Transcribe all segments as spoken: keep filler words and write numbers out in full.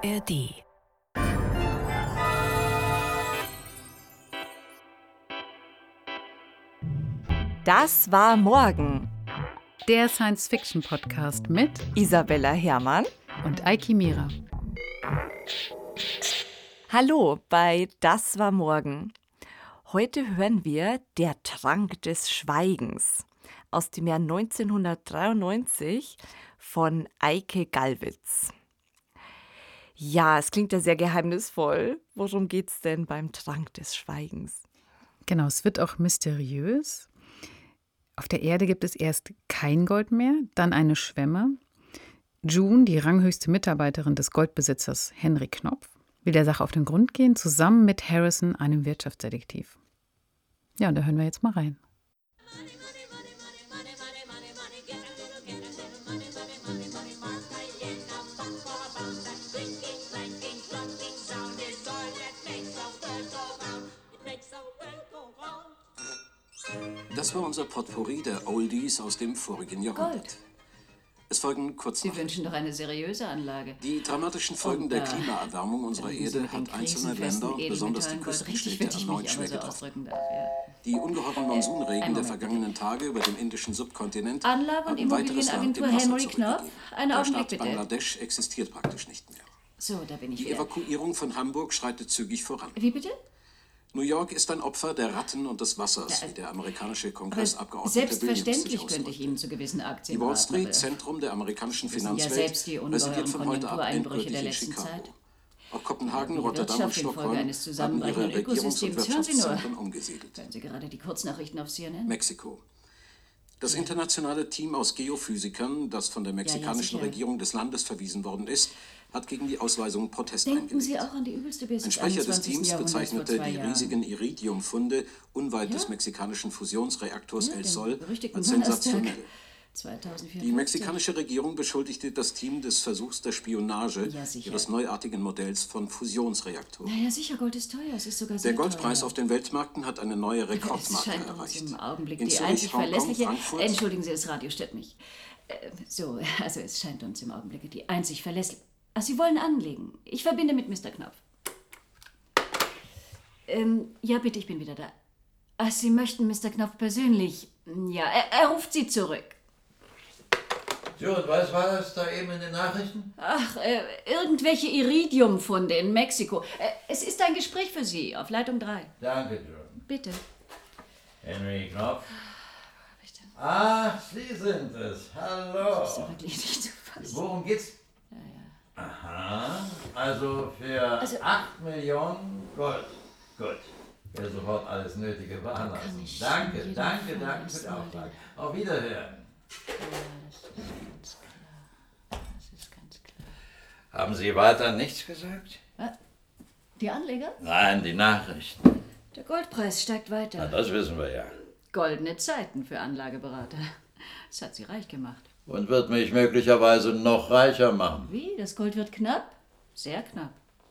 R D. Das war morgen. Der Science-Fiction-Podcast mit Isabella Herrmann und Eiki Mira. Hallo bei Das war morgen. Heute hören wir Der Trank des Schweigens aus dem Jahr neunzehnhundertdreiundneunzig von Eike Gallwitz. Ja, es klingt ja sehr geheimnisvoll. Worum geht's denn beim Trank des Schweigens? Genau, es wird auch mysteriös. Auf der Erde gibt es erst kein Gold mehr, dann eine Schwemme. June, die ranghöchste Mitarbeiterin des Goldbesitzers Henry Knopf, will der Sache auf den Grund gehen, zusammen mit Harrison, einem Wirtschaftsdetektiv. Ja, und da hören wir jetzt mal rein. Das war unser Potpourri der Oldies aus dem vorigen Jahrhundert. Gold. Es folgen Kurznachrichten. Sie wünschen doch eine seriöse Anlage. Die dramatischen Folgen Und, der äh, Klimaerwärmung unserer Wenn Sie Erde mit den hat einzelne krisenfesten Länder, besonders die Edelmetallen Gold richtig, Küstenstädte, wenn ich erneut mich schwer aber so getroffen. ausdrücken darf. Ja. Die ungeheuren Monsunregen Einen der Moment, vergangenen Tage über dem indischen Subkontinent Anlage- und haben weiteres Land Immobilienagentur im Wasser Henry Knopf. zurückgegeben. Einen Der Augenblick, Staat bitte. Bangladesch existiert praktisch nicht mehr. So, da bin ich Die wieder. Evakuierung von Hamburg schreitet zügig voran. Wie bitte? New York ist ein Opfer der Ratten und des Wassers, Ja, wie der amerikanische Aber Kongressabgeordnete Williams sich selbstverständlich könnte ausdrückte. ich Ihnen zu gewissen Aktien Die Wall raten, Street, aber Zentrum der amerikanischen Sie wissen ja Finanzwelt, selbst die residiert ungeheuren von heute ab Konjunktureinbrüche endgültig der in letzten Chicago. Zeit. Auch Kopenhagen, Die Rotterdam und Wirtschaft infolge Stockholm eines haben zusammenbrechenden ihre Regierungs- und Ökosystems. Hören Sie nur. Wirtschaftszentren umgesiedelt. Hören Sie gerade die Kurznachrichten auf C N N? Mexiko. Das internationale Team aus Geophysikern, das von der mexikanischen sicher. Regierung des Landes verwiesen worden ist, hat gegen die Ausweisung Protest Denken eingelegt. Sie auch an die übelste Bis Ein des Sprecher des einundzwanzigsten Teams Jahrhunderts vor bezeichnete zwei die Jahren. riesigen Iridiumfunde unweit des Ja? mexikanischen Fusionsreaktors Ja, El den Sol berüchtigten als Donnerstag sensationell. zweitausendvierundfünfzig. Die mexikanische Regierung beschuldigte das Team des Versuchs der Spionage Ja, sicher. ihres neuartigen Modells von Fusionsreaktoren. Naja, sicher, Gold ist teuer. Es ist sogar Der sehr Goldpreis teuer. auf den Weltmärkten hat eine neue Es Rekordmarke scheint uns erreicht. im Augenblick In die Zürich, einzig Hongkong, verlässliche... Frankfurt, Entschuldigen Sie, das Radio stört mich. Äh, so, also es scheint uns im Augenblick die einzig verlässliche... Ach, Sie wollen anlegen. Ich verbinde mit Mister Knopf. Ähm, ja, bitte, ich bin wieder da. Ach, Sie möchten Mister Knopf persönlich... Ja, er, er ruft Sie zurück. So, und was war das da eben in den Nachrichten? Ach, äh, irgendwelche Iridiumfunde in Mexiko. Äh, es ist ein Gespräch für Sie auf Leitung drei. Danke, John. Bitte. Henry Knopf. Bitte. Ach, Sie sind es. Hallo. Das ist doch wirklich nicht zu fassen. Worum geht's? Aha, also für Also- acht Millionen Gold. Gut. Ich werde sofort alles Nötige veranlassen. kann ich Danke, in jedem danke, Fall danke für den erstmal Auftrag. Auf Wiederhören. Das ist ganz klar. Das ist ganz klar. Haben Sie weiter nichts gesagt? Die Anleger? Nein, die Nachrichten. Der Goldpreis steigt weiter. Na, das wissen wir ja. Goldene Zeiten für Anlageberater. Das hat sie reich gemacht. Und wird mich möglicherweise noch reicher machen. Wie? Das Gold wird knapp? Sehr knapp.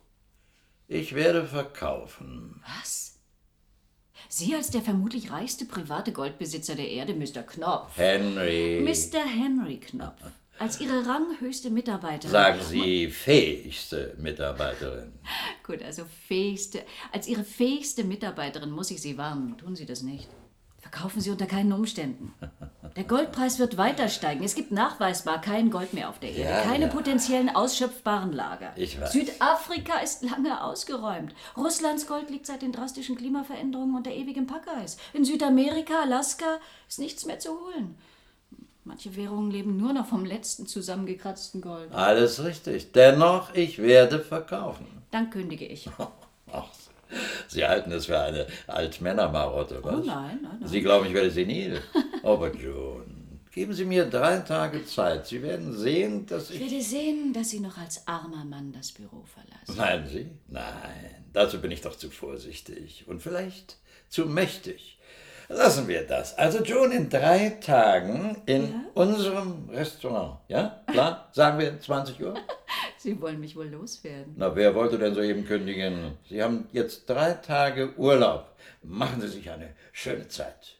Ich werde verkaufen. Was? Sie als der vermutlich reichste private Goldbesitzer der Erde, Mister Knopf. Henry. Mister Henry Knopf. Als Ihre ranghöchste Mitarbeiterin. Sagen Sie fähigste Mitarbeiterin. Gut, also fähigste. Als Ihre fähigste Mitarbeiterin muss ich Sie warnen. Tun Sie das nicht. Verkaufen Sie unter keinen Umständen. Der Goldpreis wird weiter steigen. Es gibt nachweisbar kein Gold mehr auf der Erde. Ja, Keine ja. potenziellen ausschöpfbaren Lager. Ich weiß. Südafrika ist lange ausgeräumt. Russlands Gold liegt seit den drastischen Klimaveränderungen unter ewigem Packeis. In Südamerika, Alaska ist nichts mehr zu holen. Manche Währungen leben nur noch vom letzten zusammengekratzten Gold. Alles richtig. Dennoch, ich werde verkaufen. Dann kündige ich. Ach, Sie halten es für eine Altmännermarotte, was? Oh nein, nein, nein. Sie glauben, ich werde senil. Aber John, geben Sie mir drei Tage Zeit. Sie werden sehen, dass Ich ich... werde sehen, dass Sie noch als armer Mann das Büro verlassen. Meinen Sie? Nein, dazu bin ich doch zu vorsichtig und vielleicht zu mächtig. Lassen wir das. Also John, in drei Tagen in Ja? unserem Restaurant. Ja, klar? Sagen wir zwanzig Uhr? Sie wollen mich wohl loswerden. Na, wer wollte denn soeben kündigen? Sie haben jetzt drei Tage Urlaub. Machen Sie sich eine schöne Zeit.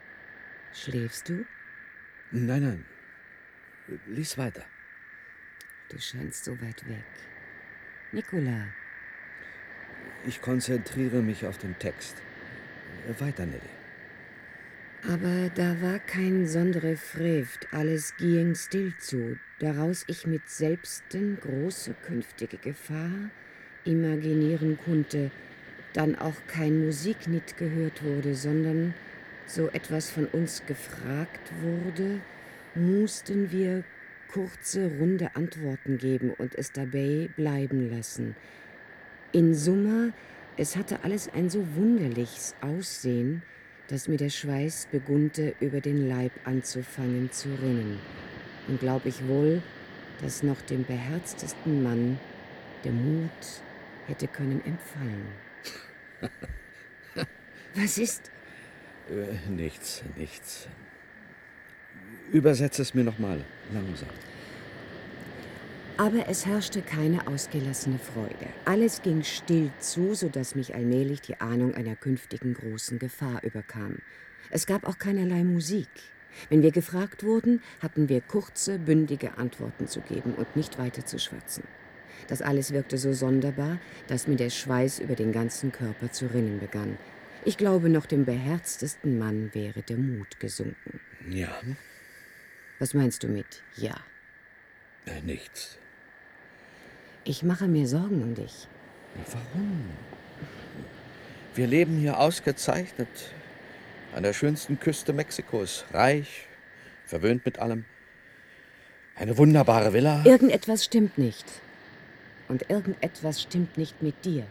Schläfst du? Nein, nein. Lies weiter. Du scheinst so weit weg. Nicola. Ich konzentriere mich auf den Text. Weiter, Nelly. Aber da war kein sondere Frevd, alles ging still zu, daraus ich mit selbsten große künftige Gefahr imaginieren konnte, dann auch kein Musik nit gehört wurde, sondern so etwas von uns gefragt wurde, mussten wir kurze, runde Antworten geben und es dabei bleiben lassen. In Summa, es hatte alles ein so wunderliches Aussehen, dass mir der Schweiß begunnte, über den Leib anzufangen zu rinnen. Und glaub ich wohl, dass noch dem beherztesten Mann der Mut hätte können empfallen. Was ist? Äh, nichts, nichts. Übersetze es mir nochmal, langsam. Aber es herrschte keine ausgelassene Freude. Alles ging still zu, sodass mich allmählich die Ahnung einer künftigen großen Gefahr überkam. Es gab auch keinerlei Musik. Wenn wir gefragt wurden, hatten wir kurze, bündige Antworten zu geben und nicht weiter zu schwatzen. Das alles wirkte so sonderbar, dass mir der Schweiß über den ganzen Körper zu rinnen begann. Ich glaube, noch dem beherztesten Mann wäre der Mut gesunken. Ja. Was meinst du mit ja? Äh, nichts. Ich mache mir Sorgen um dich. Warum? Wir leben hier ausgezeichnet an der schönsten Küste Mexikos. Reich, verwöhnt mit allem. Eine wunderbare Villa. Irgendetwas stimmt nicht. Und irgendetwas stimmt nicht mit dir.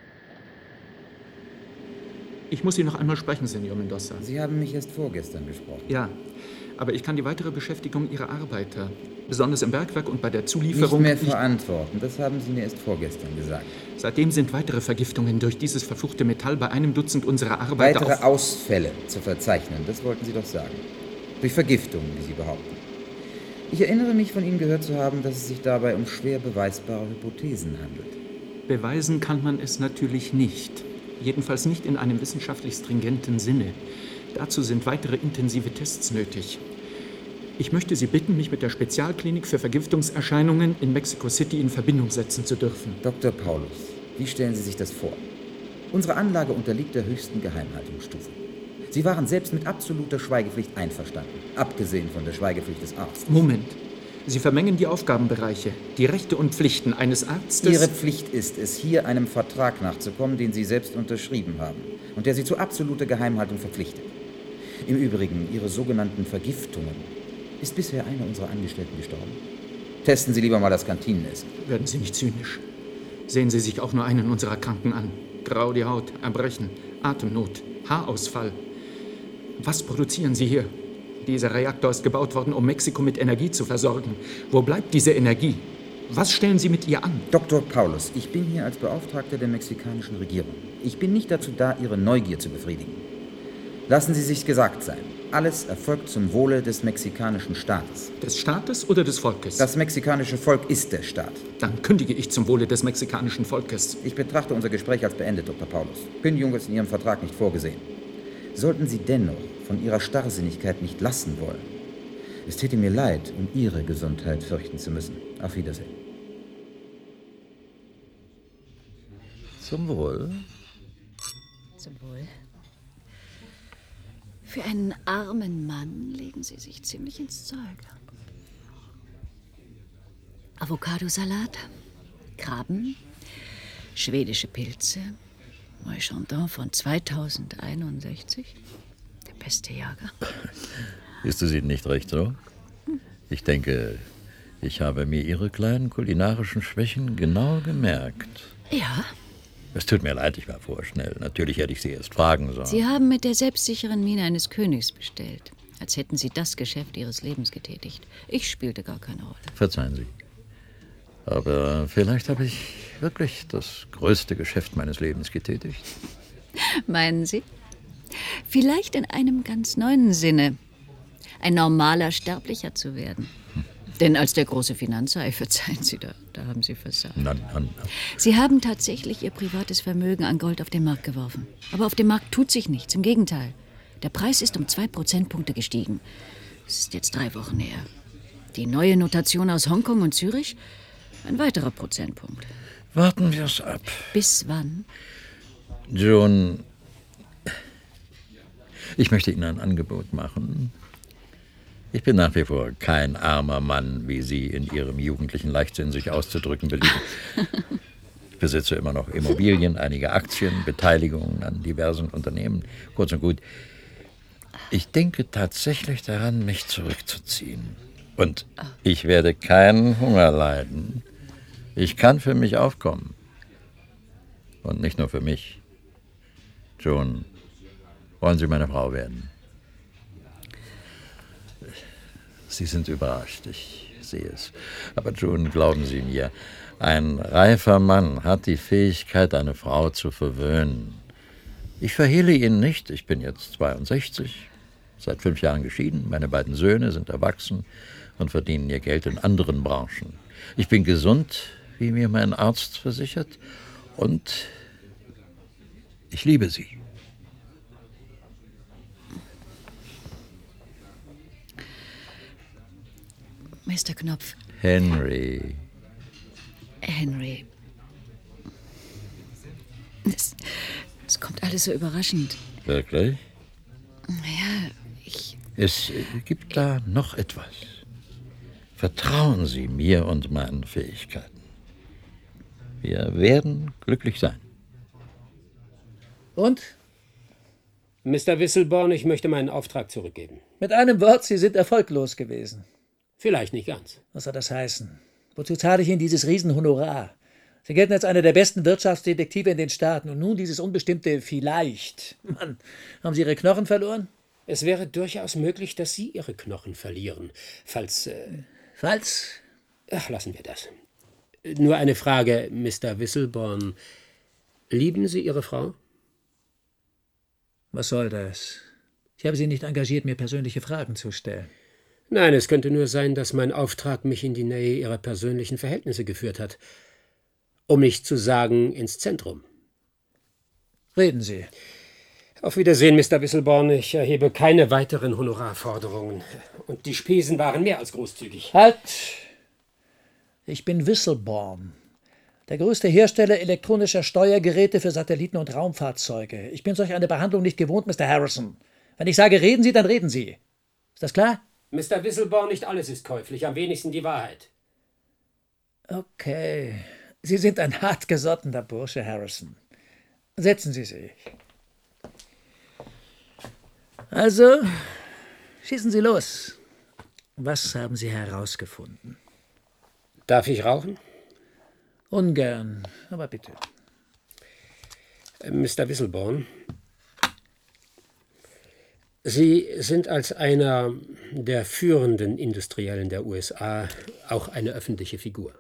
Ich muss Sie noch einmal sprechen, Senor Mendoza. Sie haben mich erst vorgestern gesprochen. Ja, aber ich kann die weitere Beschäftigung Ihrer Arbeiter, besonders im Bergwerk und bei der Zulieferung... Nicht mehr verantworten, das haben Sie mir erst vorgestern gesagt. Seitdem sind weitere Vergiftungen durch dieses verfluchte Metall bei einem Dutzend unserer Arbeiter... Weitere auf Ausfälle zu verzeichnen, das wollten Sie doch sagen. Durch Vergiftungen, wie Sie behaupten. Ich erinnere mich, von Ihnen gehört zu haben, dass es sich dabei um schwer beweisbare Hypothesen handelt. Beweisen kann man es natürlich nicht. Jedenfalls nicht in einem wissenschaftlich stringenten Sinne. Dazu sind weitere intensive Tests nötig. Ich möchte Sie bitten, mich mit der Spezialklinik für Vergiftungserscheinungen in Mexico City in Verbindung setzen zu dürfen. Doktor Paulus, wie stellen Sie sich das vor? Unsere Anlage unterliegt der höchsten Geheimhaltungsstufe. Sie waren selbst mit absoluter Schweigepflicht einverstanden, abgesehen von der Schweigepflicht des Arztes. Moment. Sie vermengen die Aufgabenbereiche, die Rechte und Pflichten eines Arztes... Ihre Pflicht ist es, hier einem Vertrag nachzukommen, den Sie selbst unterschrieben haben und der Sie zu absoluter Geheimhaltung verpflichtet. Im Übrigen, Ihre sogenannten Vergiftungen. Ist bisher einer unserer Angestellten gestorben? Testen Sie lieber mal das Kantinenessen. Werden Sie nicht zynisch. Sehen Sie sich auch nur einen unserer Kranken an. Grau die Haut, Erbrechen, Atemnot, Haarausfall. Was produzieren Sie hier? Dieser Reaktor ist gebaut worden, um Mexiko mit Energie zu versorgen. Wo bleibt diese Energie? Was stellen Sie mit ihr an? Doktor Paulus, ich bin hier als Beauftragter der mexikanischen Regierung. Ich bin nicht dazu da, Ihre Neugier zu befriedigen. Lassen Sie sich's gesagt sein. Alles erfolgt zum Wohle des mexikanischen Staates. Des Staates oder des Volkes? Das mexikanische Volk ist der Staat. Dann kündige ich zum Wohle des mexikanischen Volkes. Ich betrachte unser Gespräch als beendet, Doktor Paulus. Kündigung ist in Ihrem Vertrag nicht vorgesehen. Sollten Sie dennoch von Ihrer Starrsinnigkeit nicht lassen wollen, es täte mir leid, um Ihre Gesundheit fürchten zu müssen. Auf Wiedersehen. Zum Wohl. Zum Wohl. Für einen armen Mann legen Sie sich ziemlich ins Zeug. Avocadosalat, Krabben, schwedische Pilze, Neuchandon von zweitausendeinundsechzig, der beste Jager. Ist es Ihnen nicht recht so? Ich denke, ich habe mir Ihre kleinen kulinarischen Schwächen genau gemerkt. Ja. Es tut mir leid, ich war vorschnell. Natürlich hätte ich Sie erst fragen sollen. Sie haben mit der selbstsicheren Miene eines Königs bestellt, als hätten Sie das Geschäft Ihres Lebens getätigt. Ich spielte gar keine Rolle. Verzeihen Sie. Aber vielleicht habe ich wirklich das größte Geschäft meines Lebens getätigt. Meinen Sie? Vielleicht in einem ganz neuen Sinne. Ein normaler Sterblicher zu werden. Hm. Denn als der große Finanzhai, verzeihen Sie, da, da haben Sie versagt. Na, na, na. Sie haben tatsächlich Ihr privates Vermögen an Gold auf den Markt geworfen. Aber auf dem Markt tut sich nichts, im Gegenteil. Der Preis ist um zwei Prozentpunkte gestiegen. Das ist jetzt drei Wochen her. Die neue Notation aus Hongkong und Zürich Ein weiterer Prozentpunkt. Warten wir es ab. Bis wann? June, ich möchte Ihnen ein Angebot machen. Ich bin nach wie vor kein armer Mann, wie Sie in Ihrem jugendlichen Leichtsinn sich auszudrücken belieben. Ich besitze immer noch Immobilien, einige Aktien, Beteiligungen an diversen Unternehmen. Kurz und gut, ich denke tatsächlich daran, mich zurückzuziehen. Und ich werde keinen Hunger leiden. Ich kann für mich aufkommen. Und nicht nur für mich. June, wollen Sie meine Frau werden? Sie sind überrascht, ich sehe es. Aber June, glauben Sie mir, ein reifer Mann hat die Fähigkeit, eine Frau zu verwöhnen. Ich verhehle Ihnen nicht, ich bin jetzt zweiundsechzig, seit fünf Jahren geschieden, meine beiden Söhne sind erwachsen und verdienen ihr Geld in anderen Branchen. Ich bin gesund, wie mir mein Arzt versichert, und ich liebe Sie. Mister Knopf. Henry. Henry. Es, es kommt alles so überraschend. Wirklich? Ja, ich... Es gibt da noch etwas. Vertrauen Sie mir und meinen Fähigkeiten. Wir werden glücklich sein. Und? Mister Wisselborn, ich möchte meinen Auftrag zurückgeben. Mit einem Wort, Sie sind erfolglos gewesen. Vielleicht nicht ganz. Was soll das heißen? Wozu zahle ich Ihnen dieses Riesenhonorar? Sie gelten als einer der besten Wirtschaftsdetektive in den Staaten. Und nun dieses unbestimmte Vielleicht. Mann, haben Sie Ihre Knochen verloren? Es wäre durchaus möglich, dass Sie Ihre Knochen verlieren. Falls... Äh, Falls? Ach, lassen wir das. Nur eine Frage, Mister Wisselborn. Lieben Sie Ihre Frau? Was soll das? Ich habe Sie nicht engagiert, mir persönliche Fragen zu stellen. Nein, es könnte nur sein, dass mein Auftrag mich in die Nähe Ihrer persönlichen Verhältnisse geführt hat. Um nicht zu sagen, ins Zentrum. Reden Sie. Auf Wiedersehen, Mister Wisselborn. Ich erhebe keine weiteren Honorarforderungen. Und die Spesen waren mehr als großzügig. Halt! Ich bin Wisselborn, der größte Hersteller elektronischer Steuergeräte für Satelliten und Raumfahrzeuge. Ich bin solch eine Behandlung nicht gewohnt, Mister Harrison. Wenn ich sage, reden Sie, dann reden Sie. Ist das klar? Mister Wisselborn, nicht alles ist käuflich, am wenigsten die Wahrheit. Okay. Sie sind ein hartgesottener Bursche, Harrison. Setzen Sie sich. Also, schießen Sie los. Was haben Sie herausgefunden? Darf ich rauchen? Ungern, aber bitte. Mister Wisselborn, Sie sind als einer der führenden Industriellen der U S A auch eine öffentliche Figur.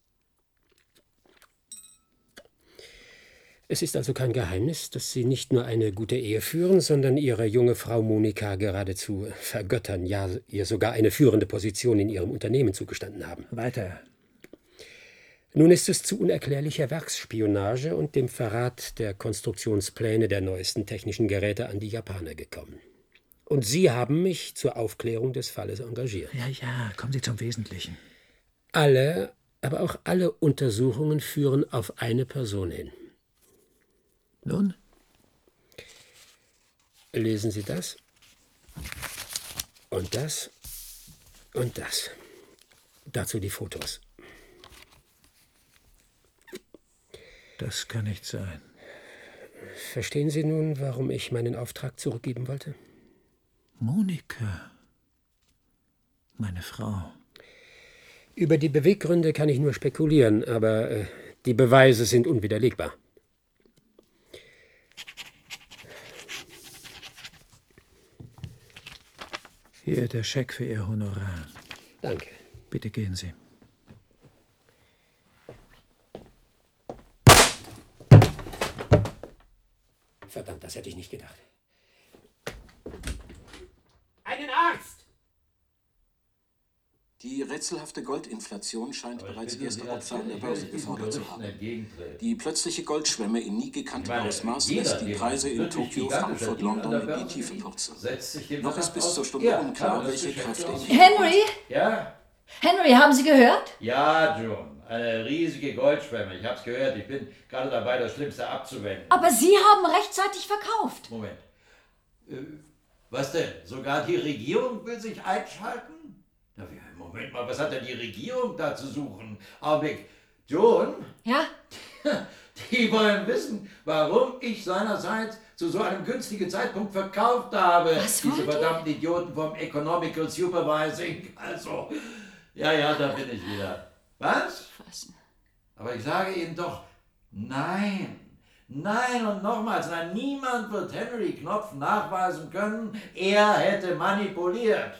Es ist also kein Geheimnis, dass Sie nicht nur eine gute Ehe führen, sondern Ihre junge Frau Monika geradezu vergöttern, ja, ihr sogar eine führende Position in Ihrem Unternehmen zugestanden haben. Weiter. Nun ist es zu unerklärlicher Werksspionage und dem Verrat der Konstruktionspläne der neuesten technischen Geräte an die Japaner gekommen. Und Sie haben mich zur Aufklärung des Falles engagiert. Ja, ja, kommen Sie zum Wesentlichen. Alle, aber auch alle Untersuchungen führen auf eine Person hin. Nun? Lesen Sie das? Und das? Und das. Dazu die Fotos. Das kann nicht sein. Verstehen Sie nun, warum ich meinen Auftrag zurückgeben wollte? Monika. Meine Frau. Über die Beweggründe kann ich nur spekulieren, aber äh, die Beweise sind unwiderlegbar. Hier der Scheck für Ihr Honorar. Danke. Bitte gehen Sie. Verdammt, das hätte ich nicht gedacht. Einen Arzt! Die rätselhafte Goldinflation scheint bereits erste Opfer an der Börse gefordert zu haben. Die plötzliche Goldschwemme in nie gekanntem Ausmaß lässt die Preise in Tokio, Frankfurt, London in die Tiefe purzeln. Noch ist bis zur Stunde unklar, welche Kräfte in Henry? Ja? Henry, haben Sie gehört? Ja, June. Eine riesige Goldschwemme. Ich hab's gehört. Ich bin gerade dabei, das Schlimmste abzuwenden. Aber Sie haben rechtzeitig verkauft. Moment. Äh, was denn? Sogar die Regierung will sich einschalten? Na, Moment mal, was hat denn die Regierung da zu suchen? Augenblick. John? Ja? Die wollen wissen, warum ich seinerzeit zu so einem günstigen Zeitpunkt verkauft habe. Was Diese wollt ihr? verdammten Idioten vom Economical Supervising. Also, ja, ja, da bin ich wieder. Was? Was? Aber ich sage Ihnen doch, nein. Nein und nochmals, nein, niemand wird Henry Knopf nachweisen können, er hätte manipuliert.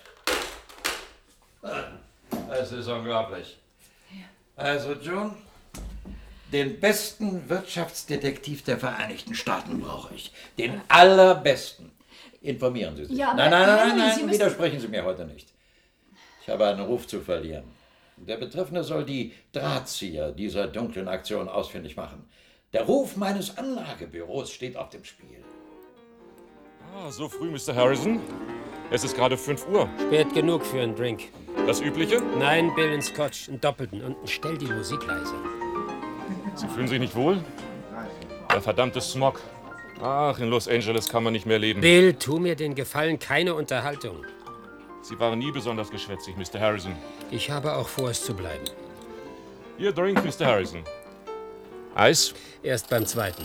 Es ist unglaublich. Also, John, den besten Wirtschaftsdetektiv der Vereinigten Staaten brauche ich. Den allerbesten. Informieren Sie sich. Ja, aber nein, nein, nein, Henry, nein, nein, Sie müssen- widersprechen Sie mir heute nicht. Ich habe einen Ruf zu verlieren. Der Betreffende soll die Drahtzieher dieser dunklen Aktion ausfindig machen. Der Ruf meines Anlagebüros steht auf dem Spiel. Ah, so früh, Mister Harrison? Es ist gerade fünf Uhr. Spät genug für einen Drink. Das Übliche? Nein, Bill, einen Scotch, einen Doppelten und stell die Musik leise. Sie fühlen sich nicht wohl? Der verdammte Smog. Ach, in Los Angeles kann man nicht mehr leben. Bill, tu mir den Gefallen, keine Unterhaltung. Sie waren nie besonders geschwätzig, Mister Harrison. Ich habe auch vor, es zu bleiben. Ihr Drink, Mister Harrison. Eis? Erst beim zweiten.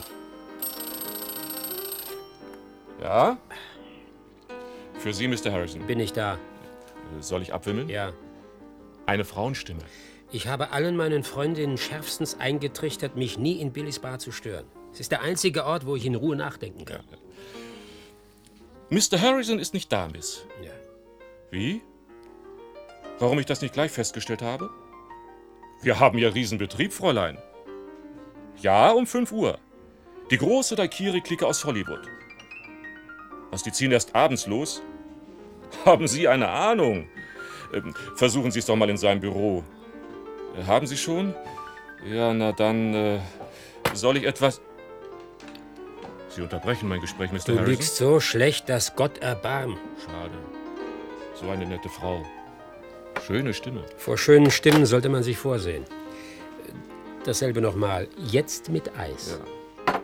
Ja? Für Sie, Mister Harrison. Bin ich da? Soll ich abwimmeln? Ja. Eine Frauenstimme. Ich habe allen meinen Freundinnen schärfstens eingetrichtert, mich nie in Billys Bar zu stören. Es ist der einzige Ort, wo ich in Ruhe nachdenken kann. Ja. Mister Harrison ist nicht da, Miss. Ja. Wie? Warum ich das nicht gleich festgestellt habe? Wir haben ja Riesenbetrieb, Fräulein. Ja, um fünf Uhr. Die große Daikiri-Clique aus Hollywood. Was, die ziehen erst abends los? Haben Sie eine Ahnung? Ähm, versuchen Sie es doch mal in seinem Büro. Äh, haben Sie schon? Ja, na dann, äh, soll ich etwas... Sie unterbrechen mein Gespräch, Mister Du Harrison. lügst so schlecht, dass Gott erbarm. Schade. So eine nette Frau. Schöne Stimme. Vor schönen Stimmen sollte man sich vorsehen. Dasselbe nochmal. Jetzt mit Eis. Ja.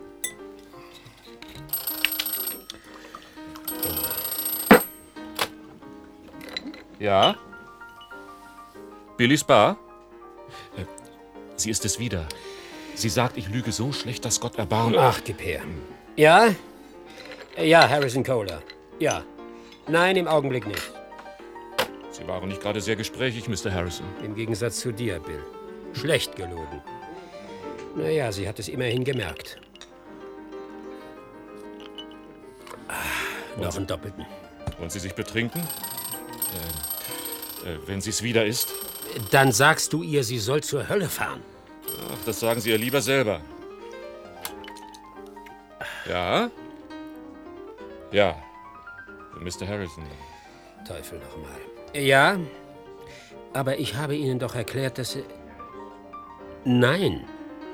Ja? Billys Bar? Äh, sie ist es wieder. Sie sagt, ich lüge so schlecht, dass Gott erbarmt. Ach, gib her. Ja? Ja, Harrison Kohler. Ja. Nein, im Augenblick nicht. Sie waren nicht gerade sehr gesprächig, Mister Harrison. Im Gegensatz zu dir, Bill. Schlecht gelogen. Naja, sie hat es immerhin gemerkt. Ah, noch einen Doppelten. Und Sie sich betrinken? Äh, äh, wenn sie es wieder ist? Dann sagst du ihr, sie soll zur Hölle fahren. Ach, das sagen Sie ihr lieber selber. Ja? Ja. Mister Harrison. Teufel nochmal. Ja, aber ich habe Ihnen doch erklärt, dass Sie... Nein.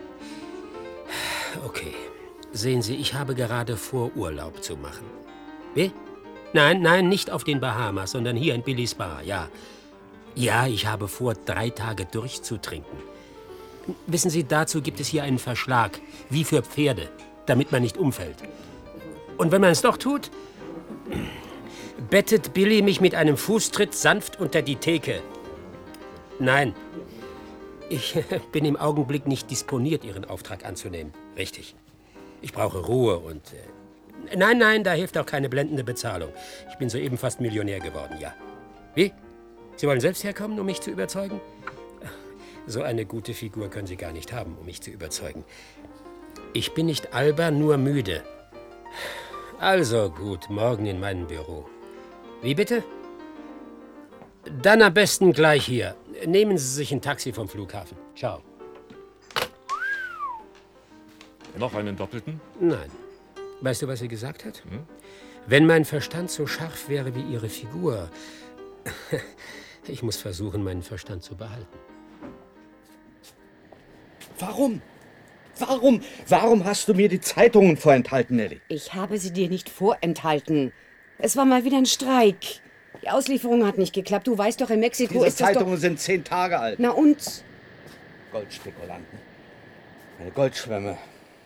Okay. Sehen Sie, ich habe gerade vor, Urlaub zu machen. Wie? Nein, nein, nicht auf den Bahamas, sondern hier in Billys Bar, ja. Ja, ich habe vor, drei Tage durchzutrinken. Wissen Sie, dazu gibt es hier einen Verschlag, wie für Pferde, damit man nicht umfällt. Und wenn man es doch tut, bettet Billy mich mit einem Fußtritt sanft unter die Theke. Nein, ich bin im Augenblick nicht disponiert, Ihren Auftrag anzunehmen. Richtig. Ich brauche Ruhe und... Äh, nein, nein, da hilft auch keine blendende Bezahlung. Ich bin soeben fast Millionär geworden, ja. Wie? Sie wollen selbst herkommen, um mich zu überzeugen? So eine gute Figur können Sie gar nicht haben, um mich zu überzeugen. Ich bin nicht albern, nur müde. Also gut, morgen in meinem Büro. Wie bitte? Dann am besten gleich hier. Nehmen Sie sich ein Taxi vom Flughafen. Ciao. Noch einen Doppelten? Nein. Weißt du, was sie gesagt hat? Hm? Wenn mein Verstand so scharf wäre wie Ihre Figur. Ich muss versuchen, meinen Verstand zu behalten. Warum? Warum? Warum hast du mir die Zeitungen vorenthalten, Nelly? Ich habe sie dir nicht vorenthalten. Es war mal wieder ein Streik. Die Auslieferung hat nicht geklappt. Du weißt doch, in Mexiko Diese ist das doch... Zeitungen sind zehn Tage alt. Na und? Goldspekulanten. Meine Goldschwämme.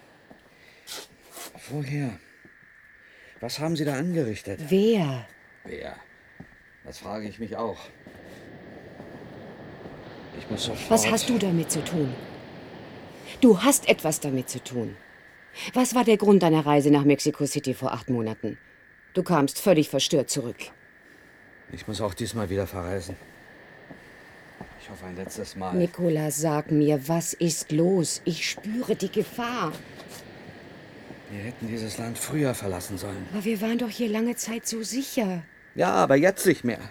Woher? Was haben Sie da angerichtet? Wer? Wer? Das frage ich mich auch. Ich muss sofort... Was hast du damit zu tun? Du hast etwas damit zu tun. Was war der Grund deiner Reise nach Mexico City vor acht Monaten? Du kamst völlig verstört zurück. Ich muss auch diesmal wieder verreisen. Ich hoffe ein letztes Mal. Nicola, sag mir, was ist los? Ich spüre die Gefahr. Wir hätten dieses Land früher verlassen sollen. Aber wir waren doch hier lange Zeit so sicher. Ja, aber jetzt nicht mehr.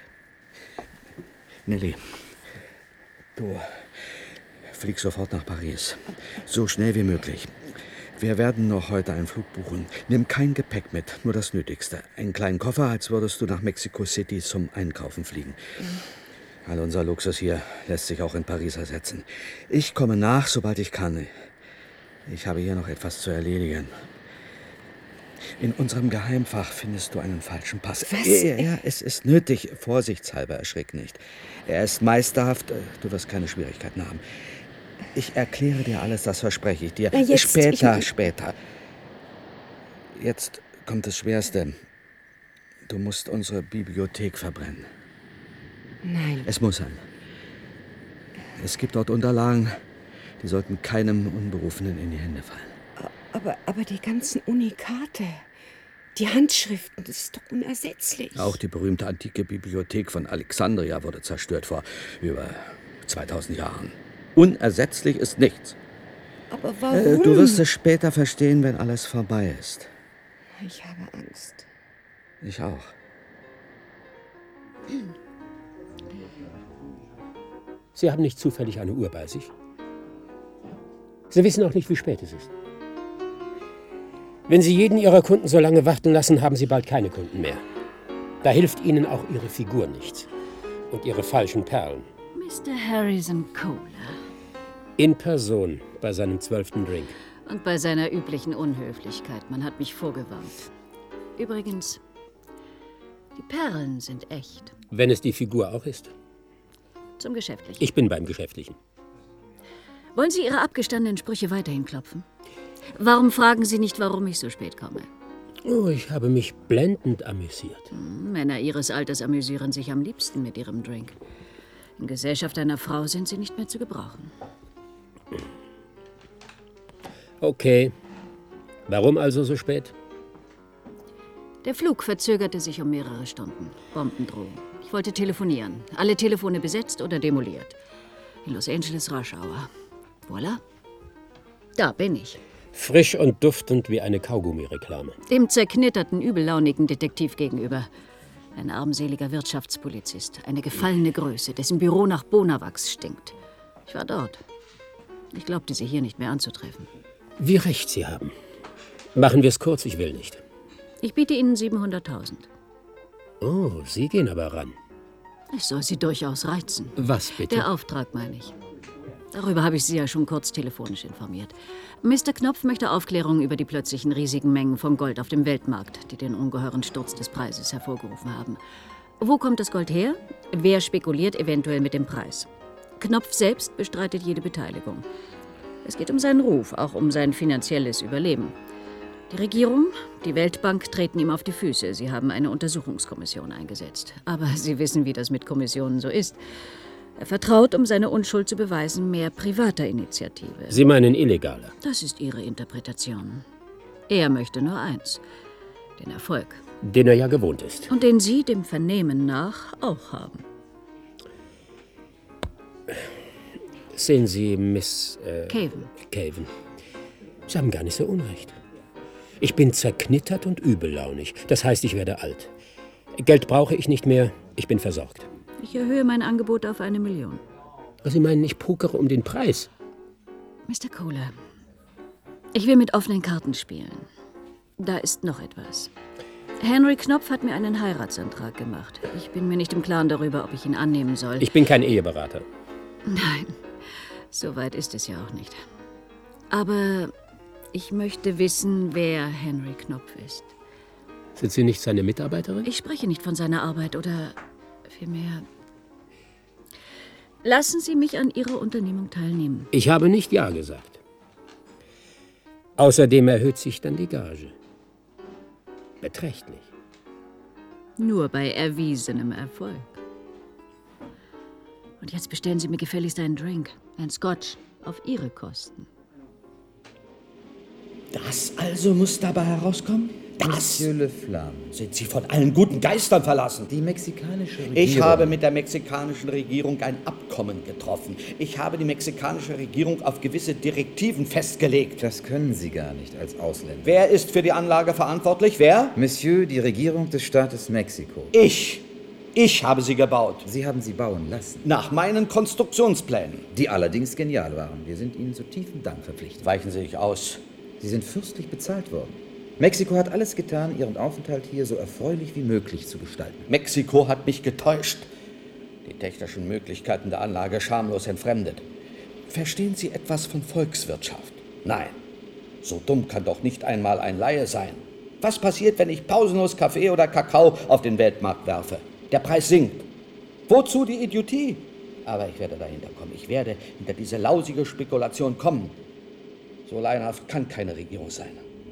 Nelly, du flieg sofort nach Paris. So schnell wie möglich. Wir werden noch heute einen Flug buchen. Nimm kein Gepäck mit, nur das Nötigste. Einen kleinen Koffer, als würdest du nach Mexico City zum Einkaufen fliegen. All unser Luxus hier lässt sich auch in Paris ersetzen. Ich komme nach, sobald ich kann. Ich habe hier noch etwas zu erledigen. In unserem Geheimfach findest du einen falschen Pass. Was? Ja, ja, es ist nötig. Vorsichtshalber, erschrick nicht. Er ist meisterhaft. Du wirst keine Schwierigkeiten haben. Ich erkläre dir alles, das verspreche ich dir. Na jetzt, später, ich... später. Jetzt kommt das Schwerste. Du musst unsere Bibliothek verbrennen. Nein. Es muss sein. Es gibt dort Unterlagen, die sollten keinem Unberufenen in die Hände fallen. Aber, aber die ganzen Unikate, die Handschriften, das ist doch unersetzlich. Auch die berühmte antike Bibliothek von Alexandria wurde zerstört vor über zweitausend Jahren. Unersetzlich ist nichts. Aber warum? Äh, du wirst es später verstehen, wenn alles vorbei ist. Ich habe Angst. Ich auch. Sie haben nicht zufällig eine Uhr bei sich? Sie wissen auch nicht, wie spät es ist. Wenn Sie jeden Ihrer Kunden so lange warten lassen, haben Sie bald keine Kunden mehr. Da hilft Ihnen auch Ihre Figur nichts. Und Ihre falschen Perlen. Mister Harrison Kohler. In Person bei seinem zwölften Drink. Und bei seiner üblichen Unhöflichkeit. Man hat mich vorgewarnt. Übrigens, die Perlen sind echt. Wenn es die Figur auch ist. Zum Geschäftlichen. Ich bin beim Geschäftlichen. Wollen Sie Ihre abgestandenen Sprüche weiterhin klopfen? Warum fragen Sie nicht, warum ich so spät komme? Oh, ich habe mich blendend amüsiert. Hm, Männer Ihres Alters amüsieren sich am liebsten mit ihrem Drink. In Gesellschaft einer Frau sind sie nicht mehr zu gebrauchen. Okay. Warum also so spät? Der Flug verzögerte sich um mehrere Stunden. Bombendrohung. Ich wollte telefonieren. Alle Telefone besetzt oder demoliert. In Los Angeles Rush Hour. Voilà. Da bin ich. Frisch und duftend wie eine Kaugummi-Reklame. Dem zerknitterten, übellaunigen Detektiv gegenüber. Ein armseliger Wirtschaftspolizist. Eine gefallene Größe, dessen Büro nach Bonawachs stinkt. Ich war dort. Ich glaubte, sie hier nicht mehr anzutreffen. Wie recht Sie haben. Machen wir es kurz, ich will nicht. Ich biete Ihnen siebenhunderttausend. Oh, Sie gehen aber ran. Ich soll Sie durchaus reizen. Was bitte? Der Auftrag, meine ich. Darüber habe ich Sie ja schon kurz telefonisch informiert. Mister Knopf möchte Aufklärung über die plötzlichen riesigen Mengen von Gold auf dem Weltmarkt, die den ungeheuren Sturz des Preises hervorgerufen haben. Wo kommt das Gold her? Wer spekuliert eventuell mit dem Preis? Knopf selbst bestreitet jede Beteiligung. Es geht um seinen Ruf, auch um sein finanzielles Überleben. Die Regierung, die Weltbank treten ihm auf die Füße. Sie haben eine Untersuchungskommission eingesetzt. Aber Sie wissen, wie das mit Kommissionen so ist. Er vertraut, um seine Unschuld zu beweisen, mehr privater Initiative. Sie meinen illegale? Das ist Ihre Interpretation. Er möchte nur eins: den Erfolg. Den er ja gewohnt ist. Und den Sie dem Vernehmen nach auch haben. Sehen Sie, Miss... Äh, Caven. Caven. Sie haben gar nicht so unrecht. Ich bin zerknittert und übellaunig. Das heißt, ich werde alt. Geld brauche ich nicht mehr. Ich bin versorgt. Ich erhöhe mein Angebot auf eine Million. Sie meinen, ich pokere um den Preis? Mister Kohler, ich will mit offenen Karten spielen. Da ist noch etwas. Henry Knopf hat mir einen Heiratsantrag gemacht. Ich bin mir nicht im Klaren darüber, ob ich ihn annehmen soll. Ich bin kein Eheberater. Nein, so weit ist es ja auch nicht. Aber ich möchte wissen, wer Henry Knopf ist. Sind Sie nicht seine Mitarbeiterin? Ich spreche nicht von seiner Arbeit oder vielmehr... Lassen Sie mich an Ihrer Unternehmung teilnehmen. Ich habe nicht Ja gesagt. Außerdem erhöht sich dann die Gage. Beträchtlich. Nur bei erwiesenem Erfolg. Und jetzt bestellen Sie mir gefälligst einen Drink, ein Scotch, auf Ihre Kosten. Das also muss dabei herauskommen? Das? Monsieur Le Flamme. Sind Sie von allen guten Geistern verlassen? Die mexikanische Regierung... Ich habe mit der mexikanischen Regierung ein Abkommen getroffen. Ich habe die mexikanische Regierung auf gewisse Direktiven festgelegt. Das können Sie gar nicht als Ausländer. Wer ist für die Anlage verantwortlich? Wer? Monsieur, die Regierung des Staates Mexiko. Ich. Ich habe sie gebaut. Sie haben sie bauen lassen. Nach meinen Konstruktionsplänen. Die allerdings genial waren. Wir sind Ihnen zu tiefem Dank verpflichtet. Weichen Sie sich aus. Sie sind fürstlich bezahlt worden. Mexiko hat alles getan, Ihren Aufenthalt hier so erfreulich wie möglich zu gestalten. Mexiko hat mich getäuscht. Die technischen Möglichkeiten der Anlage schamlos entfremdet. Verstehen Sie etwas von Volkswirtschaft? Nein. So dumm kann doch nicht einmal ein Laie sein. Was passiert, wenn ich pausenlos Kaffee oder Kakao auf den Weltmarkt werfe? Der Preis sinkt. Wozu die Idiotie? Aber ich werde dahinter kommen. Ich werde hinter diese lausige Spekulation kommen. So laienhaft kann keine Regierung sein.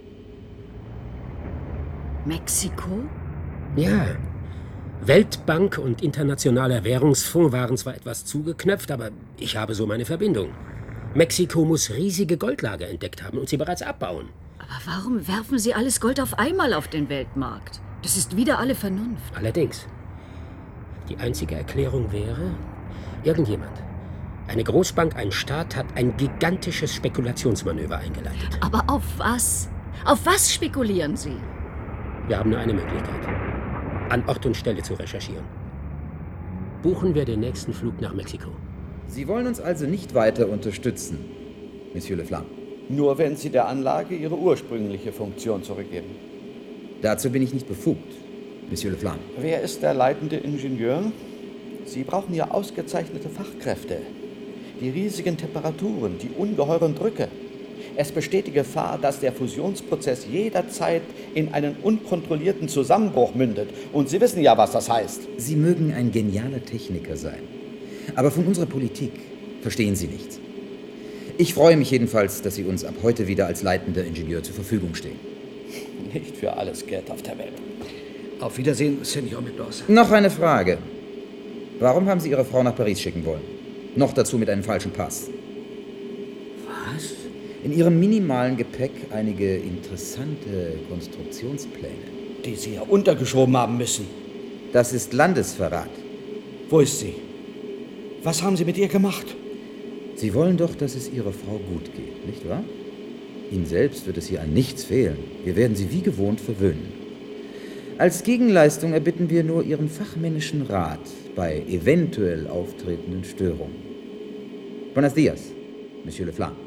Mexiko? Ja. Weltbank und Internationaler Währungsfonds waren zwar etwas zugeknöpft, aber ich habe so meine Verbindung. Mexiko muss riesige Goldlager entdeckt haben und sie bereits abbauen. Aber warum werfen Sie alles Gold auf einmal auf den Weltmarkt? Das ist wider alle Vernunft. Allerdings. Die einzige Erklärung wäre, irgendjemand, eine Großbank, ein Staat, hat ein gigantisches Spekulationsmanöver eingeleitet. Aber auf was? Auf was spekulieren Sie? Wir haben nur eine Möglichkeit, an Ort und Stelle zu recherchieren. Buchen wir den nächsten Flug nach Mexiko. Sie wollen uns also nicht weiter unterstützen, Monsieur Le Flamme. Nur wenn Sie der Anlage ihre ursprüngliche Funktion zurückgeben. Dazu bin ich nicht befugt, Monsieur Le Flamme. Wer ist der leitende Ingenieur? Sie brauchen ja ausgezeichnete Fachkräfte. Die riesigen Temperaturen, die ungeheuren Drücke. Es besteht die Gefahr, dass der Fusionsprozess jederzeit in einen unkontrollierten Zusammenbruch mündet. Und Sie wissen ja, was das heißt. Sie mögen ein genialer Techniker sein. Aber von unserer Politik verstehen Sie nichts. Ich freue mich jedenfalls, dass Sie uns ab heute wieder als leitender Ingenieur zur Verfügung stehen. Nicht für alles Geld auf der Welt. Auf Wiedersehen, Senor Mendoza. Noch eine Frage. Warum haben Sie Ihre Frau nach Paris schicken wollen? Noch dazu mit einem falschen Pass. Was? In Ihrem minimalen Gepäck einige interessante Konstruktionspläne. Die Sie ja untergeschoben haben müssen. Das ist Landesverrat. Wo ist sie? Was haben Sie mit ihr gemacht? Sie wollen doch, dass es Ihrer Frau gut geht, nicht wahr? Ihnen selbst wird es hier an nichts fehlen. Wir werden Sie wie gewohnt verwöhnen. Als Gegenleistung erbitten wir nur Ihren fachmännischen Rat bei eventuell auftretenden Störungen. Buenos dias, Monsieur Le Flamme.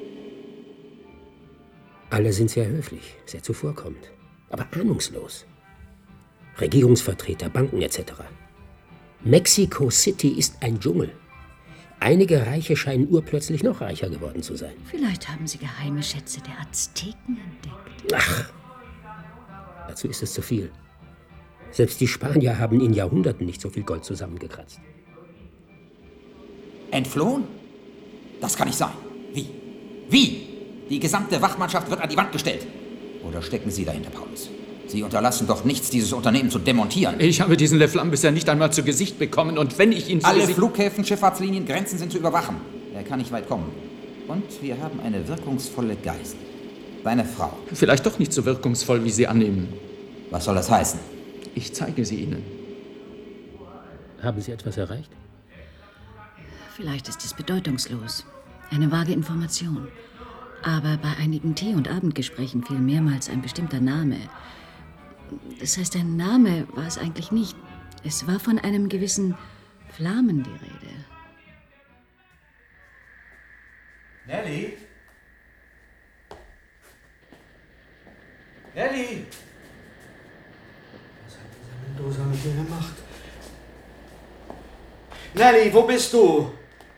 Alle sind sehr höflich, sehr zuvorkommend, aber ahnungslos. Regierungsvertreter, Banken et cetera. Mexico City ist ein Dschungel. Einige Reiche scheinen urplötzlich noch reicher geworden zu sein. Vielleicht haben Sie geheime Schätze der Azteken entdeckt. Ach, dazu ist es zu viel. Selbst die Spanier haben in Jahrhunderten nicht so viel Gold zusammengekratzt. Entflohen? Das kann nicht sein. Wie? Wie? Die gesamte Wachmannschaft wird an die Wand gestellt. Oder stecken Sie dahinter, Paulus? Sie unterlassen doch nichts, dieses Unternehmen zu demontieren. Ich habe diesen Le Flamme bisher nicht einmal zu Gesicht bekommen. Und wenn ich ihn zu Alle Gesicht... Flughäfen, Schifffahrtslinien, Grenzen sind zu überwachen. Er kann nicht weit kommen. Und wir haben eine wirkungsvolle Geisel. Seine Frau. Vielleicht doch nicht so wirkungsvoll, wie Sie annehmen. Was soll das heißen? Ich zeige sie Ihnen. Haben Sie etwas erreicht? Vielleicht ist es bedeutungslos. Eine vage Information. Aber bei einigen Tee- und Abendgesprächen fiel mehrmals ein bestimmter Name. Das heißt, ein Name war es eigentlich nicht. Es war von einem gewissen Flamen die Rede. Nelly? Nelly? Was hat dieser Mendoza mit dir gemacht? Nelly, wo bist du?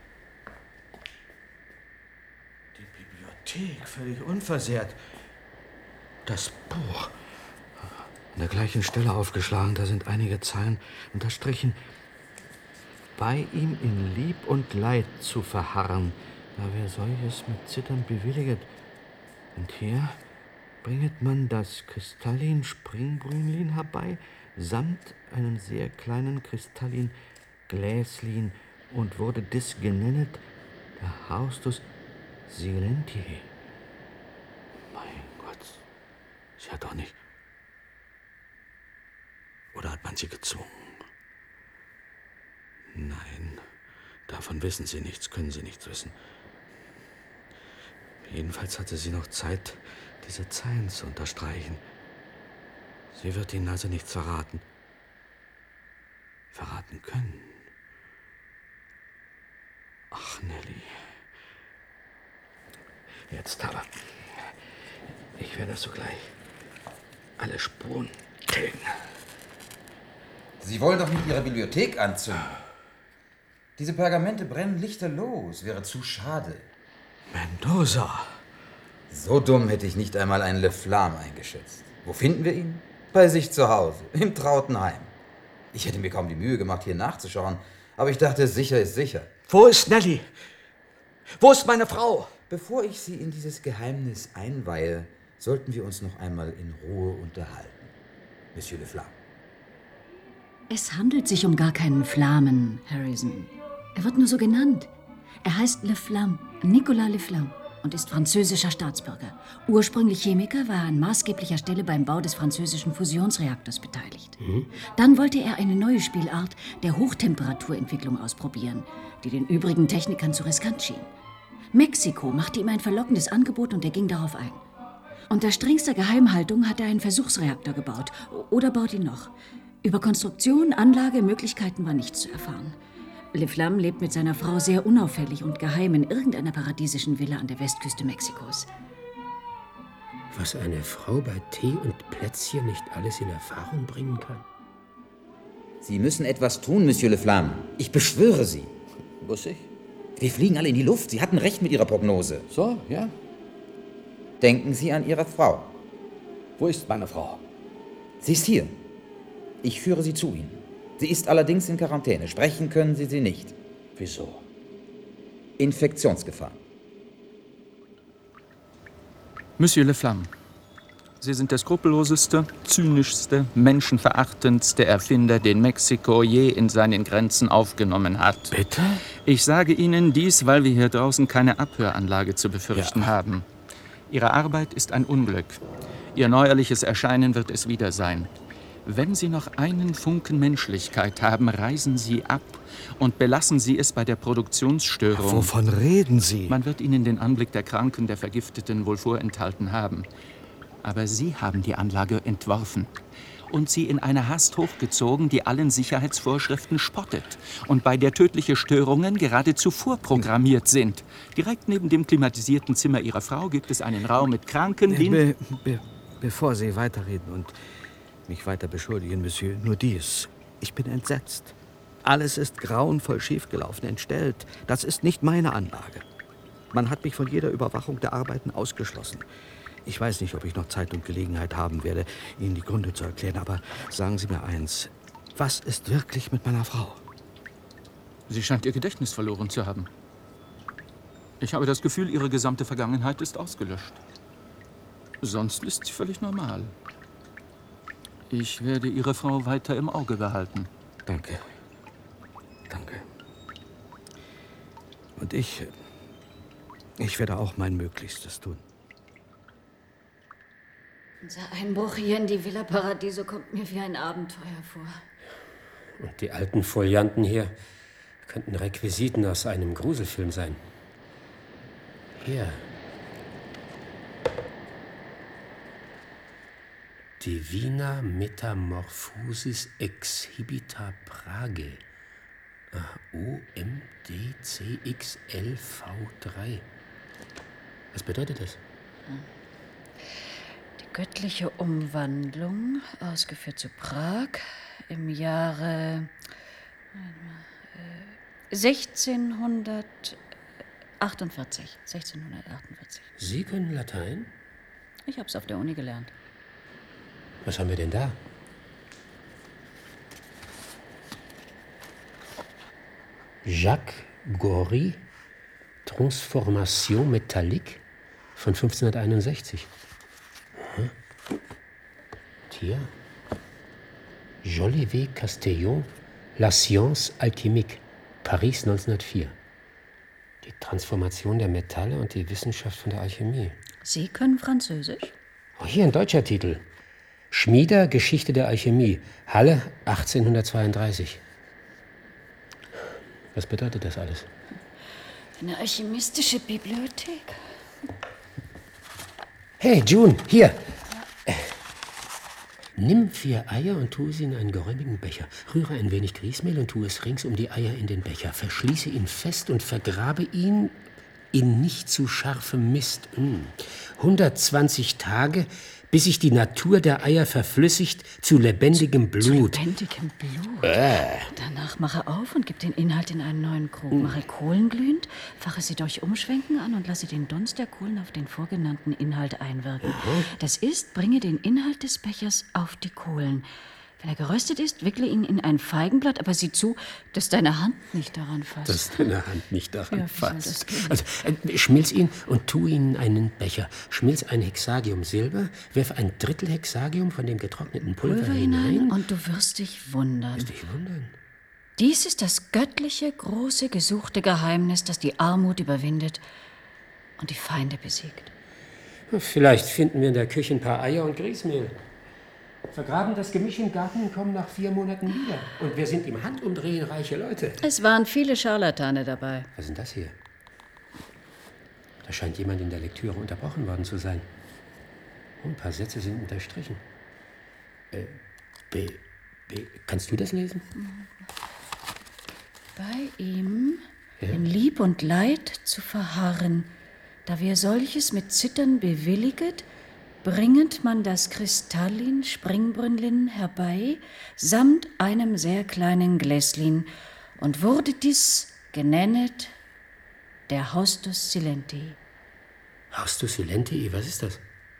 Die Bibliothek, völlig unversehrt. Das Buch. An der gleichen Stelle aufgeschlagen, da sind einige Zeilen unterstrichen. bei ihm in Lieb und Leid zu verharren, da wer solches mit Zittern bewilliget. Und hier bringet man das Kristallin Springbrünlin herbei, samt einem sehr kleinen Kristallin Gläslin, und wurde dis genennet der Haustus Silentiae. Mein Gott, sie hat doch nicht... Oder hat man sie gezwungen? Nein, davon wissen Sie nichts, können Sie nichts wissen. Jedenfalls hatte sie noch Zeit, diese Zeilen zu unterstreichen. Sie wird Ihnen also nichts verraten. Verraten können. Ach, Nelly. Jetzt aber. Ich werde sogleich alle Spuren tilgen. Sie wollen doch nicht Ihre Bibliothek anzünden. Diese Pergamente brennen lichterloh. Es wäre zu schade. Mendoza! So dumm hätte ich nicht einmal einen Le Flamme eingeschätzt. Wo finden wir ihn? Bei sich zu Hause, im Trautenheim. Ich hätte mir kaum die Mühe gemacht, hier nachzuschauen, aber ich dachte, sicher ist sicher. Wo ist Nelly? Wo ist meine Frau? Bevor ich Sie in dieses Geheimnis einweihe, sollten wir uns noch einmal in Ruhe unterhalten. Monsieur Le Flamme. Es handelt sich um gar keinen Flamen, Harrison. Er wird nur so genannt. Er heißt Le Flamme, Nicolas Le Flamme, und ist französischer Staatsbürger. Ursprünglich Chemiker, war er an maßgeblicher Stelle beim Bau des französischen Fusionsreaktors beteiligt. Mhm. Dann wollte er eine neue Spielart der Hochtemperaturentwicklung ausprobieren, die den übrigen Technikern zu riskant schien. Mexiko machte ihm ein verlockendes Angebot und er ging darauf ein. Unter strengster Geheimhaltung hat er einen Versuchsreaktor gebaut oder baut ihn noch. Über Konstruktion, Anlage, Möglichkeiten war nichts zu erfahren. Le Flamme lebt mit seiner Frau sehr unauffällig und geheim in irgendeiner paradiesischen Villa an der Westküste Mexikos. Was eine Frau bei Tee und Plätzchen nicht alles in Erfahrung bringen kann. Sie müssen etwas tun, Monsieur Le Flamme. Ich beschwöre Sie. Muss ich? Wir fliegen alle in die Luft. Sie hatten recht mit Ihrer Prognose. So, ja. Denken Sie an Ihre Frau. Wo ist meine Frau? Sie ist hier. Ich führe Sie zu Ihnen. Sie ist allerdings in Quarantäne. Sprechen können Sie sie nicht. Wieso? Infektionsgefahr. Monsieur Le Flamme, Sie sind der skrupelloseste, zynischste, menschenverachtendste Erfinder, den Mexiko je in seinen Grenzen aufgenommen hat. Bitte? Ich sage Ihnen dies, weil wir hier draußen keine Abhöranlage zu befürchten ja. haben. Ihre Arbeit ist ein Unglück. Ihr neuerliches Erscheinen wird es wieder sein. Wenn Sie noch einen Funken Menschlichkeit haben, reisen Sie ab und belassen Sie es bei der Produktionsstörung. Ja, wovon reden Sie? Man wird Ihnen den Anblick der Kranken, der Vergifteten wohl vorenthalten haben. Aber Sie haben die Anlage entworfen und sie in einer Hast hochgezogen, die allen Sicherheitsvorschriften spottet und bei der tödliche Störungen geradezu vorprogrammiert sind. Direkt neben dem klimatisierten Zimmer Ihrer Frau gibt es einen Raum mit Kranken, die... Be be bevor Sie weiterreden und mich weiter beschuldigen, Monsieur, nur dies. Ich bin entsetzt. Alles ist grauenvoll schiefgelaufen, entstellt. Das ist nicht meine Anlage. Man hat mich von jeder Überwachung der Arbeiten ausgeschlossen. Ich weiß nicht, ob ich noch Zeit und Gelegenheit haben werde, Ihnen die Gründe zu erklären, aber sagen Sie mir eins. Was ist wirklich mit meiner Frau? Sie scheint ihr Gedächtnis verloren zu haben. Ich habe das Gefühl, ihre gesamte Vergangenheit ist ausgelöscht. Sonst ist sie völlig normal. Ich werde Ihre Frau weiter im Auge behalten. Danke. Danke. Und ich... Ich werde auch mein Möglichstes tun. Unser Einbruch hier in die Villa Paradiso kommt mir wie ein Abenteuer vor. Und die alten Folianten hier könnten Requisiten aus einem Gruselfilm sein. Hier. Divina Metamorphosis Exhibita Prague. O M D C X L V drei. Was bedeutet das? Die göttliche Umwandlung, ausgeführt zu Prag, im Jahre sechzehnhundertachtundvierzig. sechzehnhundertachtundvierzig. Sie können Latein? Ich hab's auf der Uni gelernt. Was haben wir denn da? Jacques Gory, Transformation métallique von fünfzehnhunderteinundsechzig. Aha. Tiens. Jolivet Castellon, La Science Alchimique, Paris neunzehnhundertvier. Die Transformation der Metalle und die Wissenschaft von der Alchemie. Sie können Französisch? Oh, hier ein deutscher Titel. Schmieder, Geschichte der Alchemie, Halle achtzehnhundertzweiunddreißig. Was bedeutet das alles? Eine alchemistische Bibliothek. Hey, June, hier. Äh, nimm vier Eier und tue sie in einen geräumigen Becher. Rühre ein wenig Grießmehl und tue es rings um die Eier in den Becher. Verschließe ihn fest und vergrabe ihn in nicht zu scharfem Mist. Hm. hundertzwanzig Tage, bis sich die Natur der Eier verflüssigt zu lebendigem Blut. Zu lebendigem Blut? Äh. Danach mache auf und gib den Inhalt in einen neuen Krug. Mache Kohlen glühend, fache sie durch Umschwenken an und lasse den Dunst der Kohlen auf den vorgenannten Inhalt einwirken. Mhm. Das ist, bringe den Inhalt des Bechers auf die Kohlen. Wenn er geröstet ist, wickle ihn in ein Feigenblatt, aber sieh zu, dass deine Hand nicht daran fasst. Dass deine Hand nicht daran Ja, wie soll das fasst. gehen? Also, äh, schmilz ihn und tu ihn in einen Becher. Schmilz ein Hexagium Silber, werf ein Drittel Hexagium von dem getrockneten Pulver, Pulver hinein. hinein und du wirst dich wundern. Wirst dich wundern? Dies ist das göttliche, große, gesuchte Geheimnis, das die Armut überwindet und die Feinde besiegt. Vielleicht finden wir in der Küche ein paar Eier und Grießmehl. Vergraben das Gemisch im Garten und kommen nach vier Monaten wieder. Und wir sind im Handumdrehen reiche Leute. Es waren viele Scharlatane dabei. Was ist denn das hier? Da scheint jemand in der Lektüre unterbrochen worden zu sein. Oh, ein paar Sätze sind unterstrichen. Äh, B, B, kannst du das lesen? Bei ihm Ja. in Lieb und Leid zu verharren, da wir solches mit Zittern bewilliget, bringet man das Kristallin Springbrünnlin herbei, samt einem sehr kleinen Gläslin, und wurde dies genennet der Haustus Silenti. Haustus Silenti, was ist das?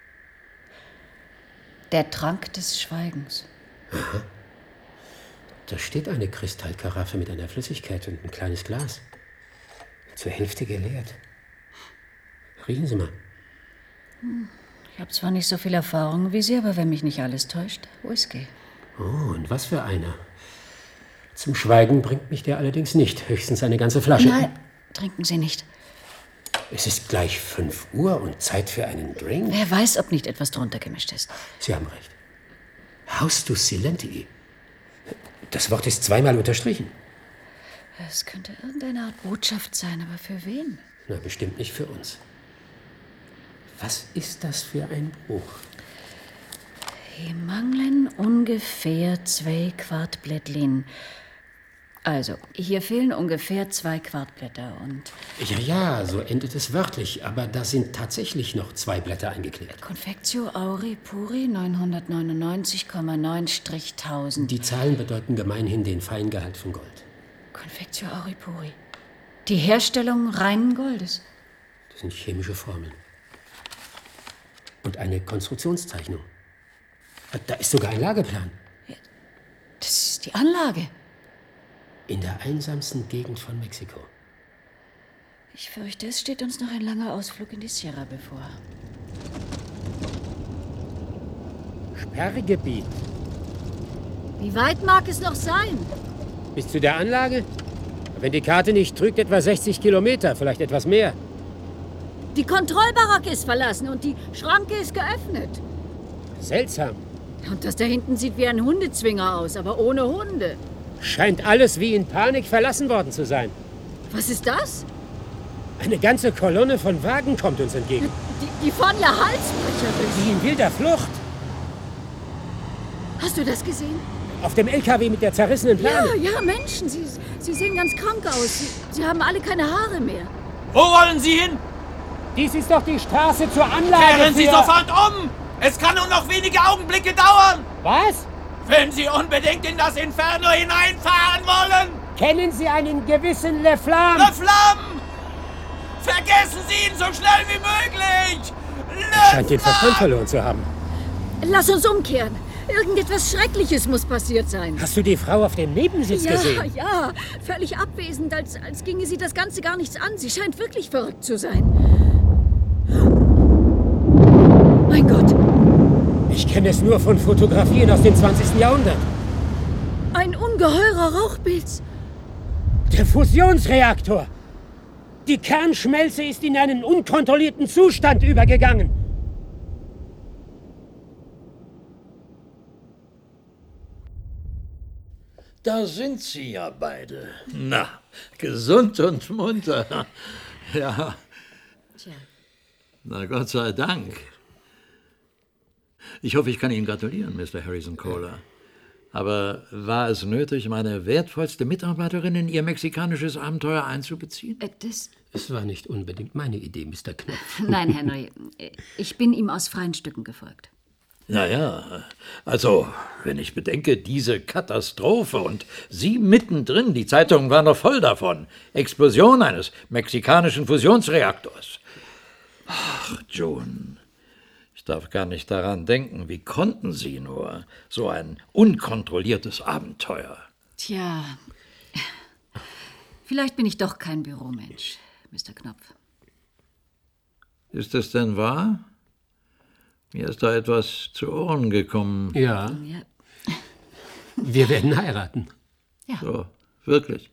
Der Trank des Schweigens. Aha. Da steht eine Kristallkaraffe mit einer Flüssigkeit und ein kleines Glas. Zur Hälfte geleert. Riechen Sie mal. Hm. Ich habe zwar nicht so viel Erfahrung wie Sie, aber wenn mich nicht alles täuscht, Whisky. Oh, und was für einer. Zum Schweigen bringt mich der allerdings nicht. Höchstens eine ganze Flasche. Nein, trinken Sie nicht. Es ist gleich fünf Uhr und Zeit für einen Drink. Wer weiß, ob nicht etwas drunter gemischt ist. Sie haben recht. Haustus Silenti. Das Wort ist zweimal unterstrichen. Es könnte irgendeine Art Botschaft sein, aber für wen? Na, bestimmt nicht für uns. Was ist das für ein Buch? Hier mangeln ungefähr zwei Quartblättlin. Also, hier fehlen ungefähr zwei Quartblätter und... Ja, ja, so endet es wörtlich, aber da sind tatsächlich noch zwei Blätter eingeklebt. Confectio Auri Puri neunhundertneunundneunzig Komma neun tausend. Die Zahlen bedeuten gemeinhin den Feingehalt von Gold. Confectio Auri Puri. Die Herstellung reinen Goldes. Das sind chemische Formeln. Und eine Konstruktionszeichnung. Da ist sogar ein Lageplan. Ja, das ist die Anlage. In der einsamsten Gegend von Mexiko. Ich fürchte, es steht uns noch ein langer Ausflug in die Sierra bevor. Sperrgebiet. Wie weit mag es noch sein? Bis zu der Anlage? Wenn die Karte nicht trügt, etwa sechzig Kilometer, vielleicht etwas mehr. Die Kontrollbaracke ist verlassen und die Schranke ist geöffnet. Seltsam. Und das da hinten sieht wie ein Hundezwinger aus, aber ohne Hunde. Scheint alles wie in Panik verlassen worden zu sein. Was ist das? Eine ganze Kolonne von Wagen kommt uns entgegen. Die, die fahren ja halsbrecherisch. Wie in wilder Flucht. Hast du das gesehen? Auf dem L K W mit der zerrissenen Plane. Ja, ja, Menschen. Sie, sie sehen ganz krank aus. Sie, sie haben alle keine Haare mehr. Wo wollen Sie hin? Dies ist doch die Straße zur Anlage. Kehren Sie für... sofort um! Es kann nur noch wenige Augenblicke dauern! Was? Wenn Sie unbedingt in das Inferno hineinfahren wollen! Kennen Sie einen gewissen Le Flamme? Le Flamme! Vergessen Sie ihn so schnell wie möglich! Le Scheint den Verstand verloren zu haben. Lass uns umkehren. Irgendetwas Schreckliches muss passiert sein. Hast du die Frau auf dem Nebensitz ja, gesehen? Ja, völlig abwesend, als, als ginge sie das Ganze gar nichts an. Sie scheint wirklich verrückt zu sein. Mein Gott. Ich kenne es nur von Fotografien aus dem zwanzigsten Jahrhundert. Ein ungeheurer Rauchpilz. Der Fusionsreaktor. Die Kernschmelze ist in einen unkontrollierten Zustand übergegangen. Da sind Sie ja beide. Na, gesund und munter. Ja. Tja. Na, Gott sei Dank. Ich hoffe, ich kann Ihnen gratulieren, Mister Harrison Kohler. Aber war es nötig, meine wertvollste Mitarbeiterin in Ihr mexikanisches Abenteuer einzubeziehen? Äh, das... Es war nicht unbedingt meine Idee, Mister Knopf. Nein, Henry. Ich bin ihm aus freien Stücken gefolgt. Naja, also, wenn ich bedenke, diese Katastrophe und Sie mittendrin, die Zeitungen waren doch voll davon. Explosion eines mexikanischen Fusionsreaktors. Ach, June, ich darf gar nicht daran denken, wie konnten Sie nur so ein unkontrolliertes Abenteuer? Tja, vielleicht bin ich doch kein Büromensch, Mister Knopf. Ist es denn wahr? Mir ist da etwas zu Ohren gekommen. Ja. Ja. Wir werden heiraten. Ja. So, wirklich.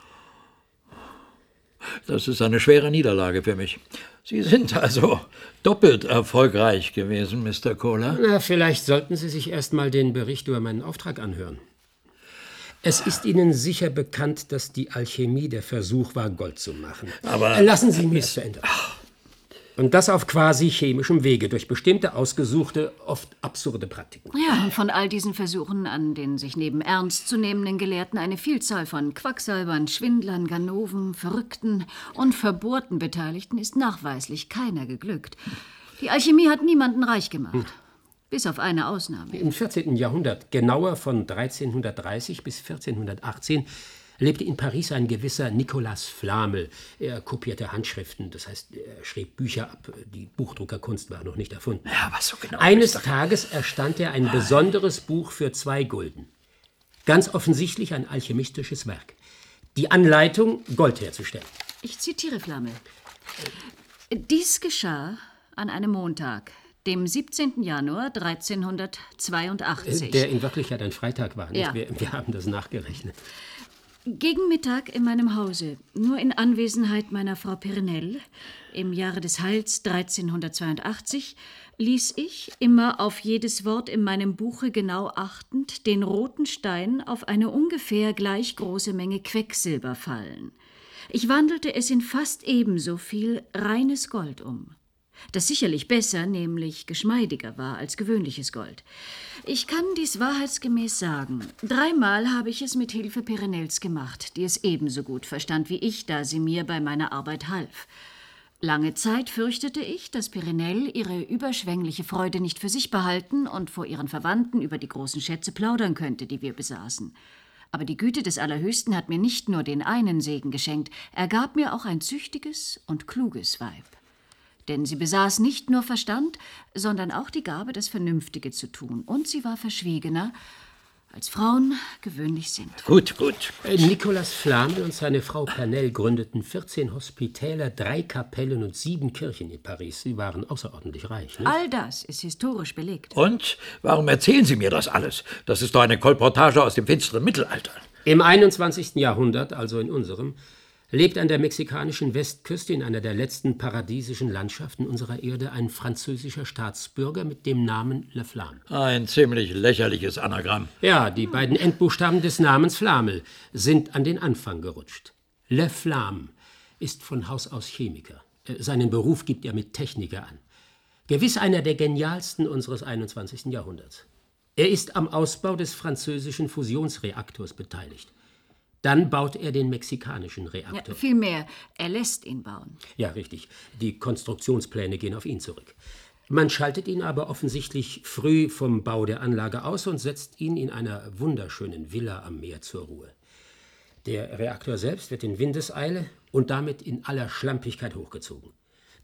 Das ist eine schwere Niederlage für mich. Sie sind also doppelt erfolgreich gewesen, Mister Kohler. Na, vielleicht sollten Sie sich erst mal den Bericht über meinen Auftrag anhören. Es ist Ihnen sicher bekannt, dass die Alchemie der Versuch war, Gold zu machen. Aber lassen Sie mich es zu Ende. Und das auf quasi chemischem Wege, durch bestimmte, ausgesuchte, oft absurde Praktiken. Ja, und von all diesen Versuchen, an denen sich neben ernstzunehmenden Gelehrten eine Vielzahl von Quacksalbern, Schwindlern, Ganoven, Verrückten und Verbohrten Beteiligten, ist nachweislich keiner geglückt. Die Alchemie hat niemanden reich gemacht. Hm. Bis auf eine Ausnahme. Im vierzehnten Jahrhundert, genauer von dreizehnhundertdreißig bis vierzehnhundertachtzehn, lebte in Paris ein gewisser Nicolas Flamel. Er kopierte Handschriften, das heißt, er schrieb Bücher ab. Die Buchdruckerkunst war noch nicht erfunden. Ja, was so genau? Eines Tages erstand er ein besonderes Buch für zwei Gulden. Ganz offensichtlich ein alchemistisches Werk. Die Anleitung, Gold herzustellen. Ich zitiere Flamel. Dies geschah an einem Montag, dem siebzehnten Januar dreizehnhundertzweiundachtzig. Der in Wirklichkeit ein Freitag war, nicht? Ja. Wir, wir haben das nachgerechnet. Gegen Mittag in meinem Hause, nur in Anwesenheit meiner Frau Pirinell, im Jahre des Heils dreizehnhundertzweiundachtzig, ließ ich, immer auf jedes Wort in meinem Buche genau achtend, den roten Stein auf eine ungefähr gleich große Menge Quecksilber fallen. Ich wandelte es in fast ebenso viel reines Gold um, das sicherlich besser, nämlich geschmeidiger war als gewöhnliches Gold. Ich kann dies wahrheitsgemäß sagen. Dreimal habe ich es mit Hilfe Pirinells gemacht, die es ebenso gut verstand wie ich, da sie mir bei meiner Arbeit half. Lange Zeit fürchtete ich, dass Pirinell ihre überschwängliche Freude nicht für sich behalten und vor ihren Verwandten über die großen Schätze plaudern könnte, die wir besaßen. Aber die Güte des Allerhöchsten hat mir nicht nur den einen Segen geschenkt, er gab mir auch ein züchtiges und kluges Weib. Denn sie besaß nicht nur Verstand, sondern auch die Gabe, das Vernünftige zu tun. Und sie war verschwiegener, als Frauen gewöhnlich sind. Gut, gut. Äh, Nicolas Flamel und seine Frau Pernelle gründeten vierzehn Hospitäler, drei Kapellen und sieben Kirchen in Paris. Sie waren außerordentlich reich, nicht? All das ist historisch belegt. Und warum erzählen Sie mir das alles? Das ist doch eine Kolportage aus dem finsteren Mittelalter. Im einundzwanzigsten Jahrhundert, also in unserem, lebt an der mexikanischen Westküste in einer der letzten paradiesischen Landschaften unserer Erde ein französischer Staatsbürger mit dem Namen Le Flamme. Ein ziemlich lächerliches Anagramm. Ja, die beiden Endbuchstaben des Namens Flamel sind an den Anfang gerutscht. Le Flamme ist von Haus aus Chemiker. Seinen Beruf gibt er mit Techniker an. Gewiss einer der genialsten unseres einundzwanzigsten Jahrhunderts. Er ist am Ausbau des französischen Fusionsreaktors beteiligt. Dann baut er den mexikanischen Reaktor. Ja, vielmehr, er lässt ihn bauen. Ja, richtig. Die Konstruktionspläne gehen auf ihn zurück. Man schaltet ihn aber offensichtlich früh vom Bau der Anlage aus und setzt ihn in einer wunderschönen Villa am Meer zur Ruhe. Der Reaktor selbst wird in Windeseile und damit in aller Schlampigkeit hochgezogen.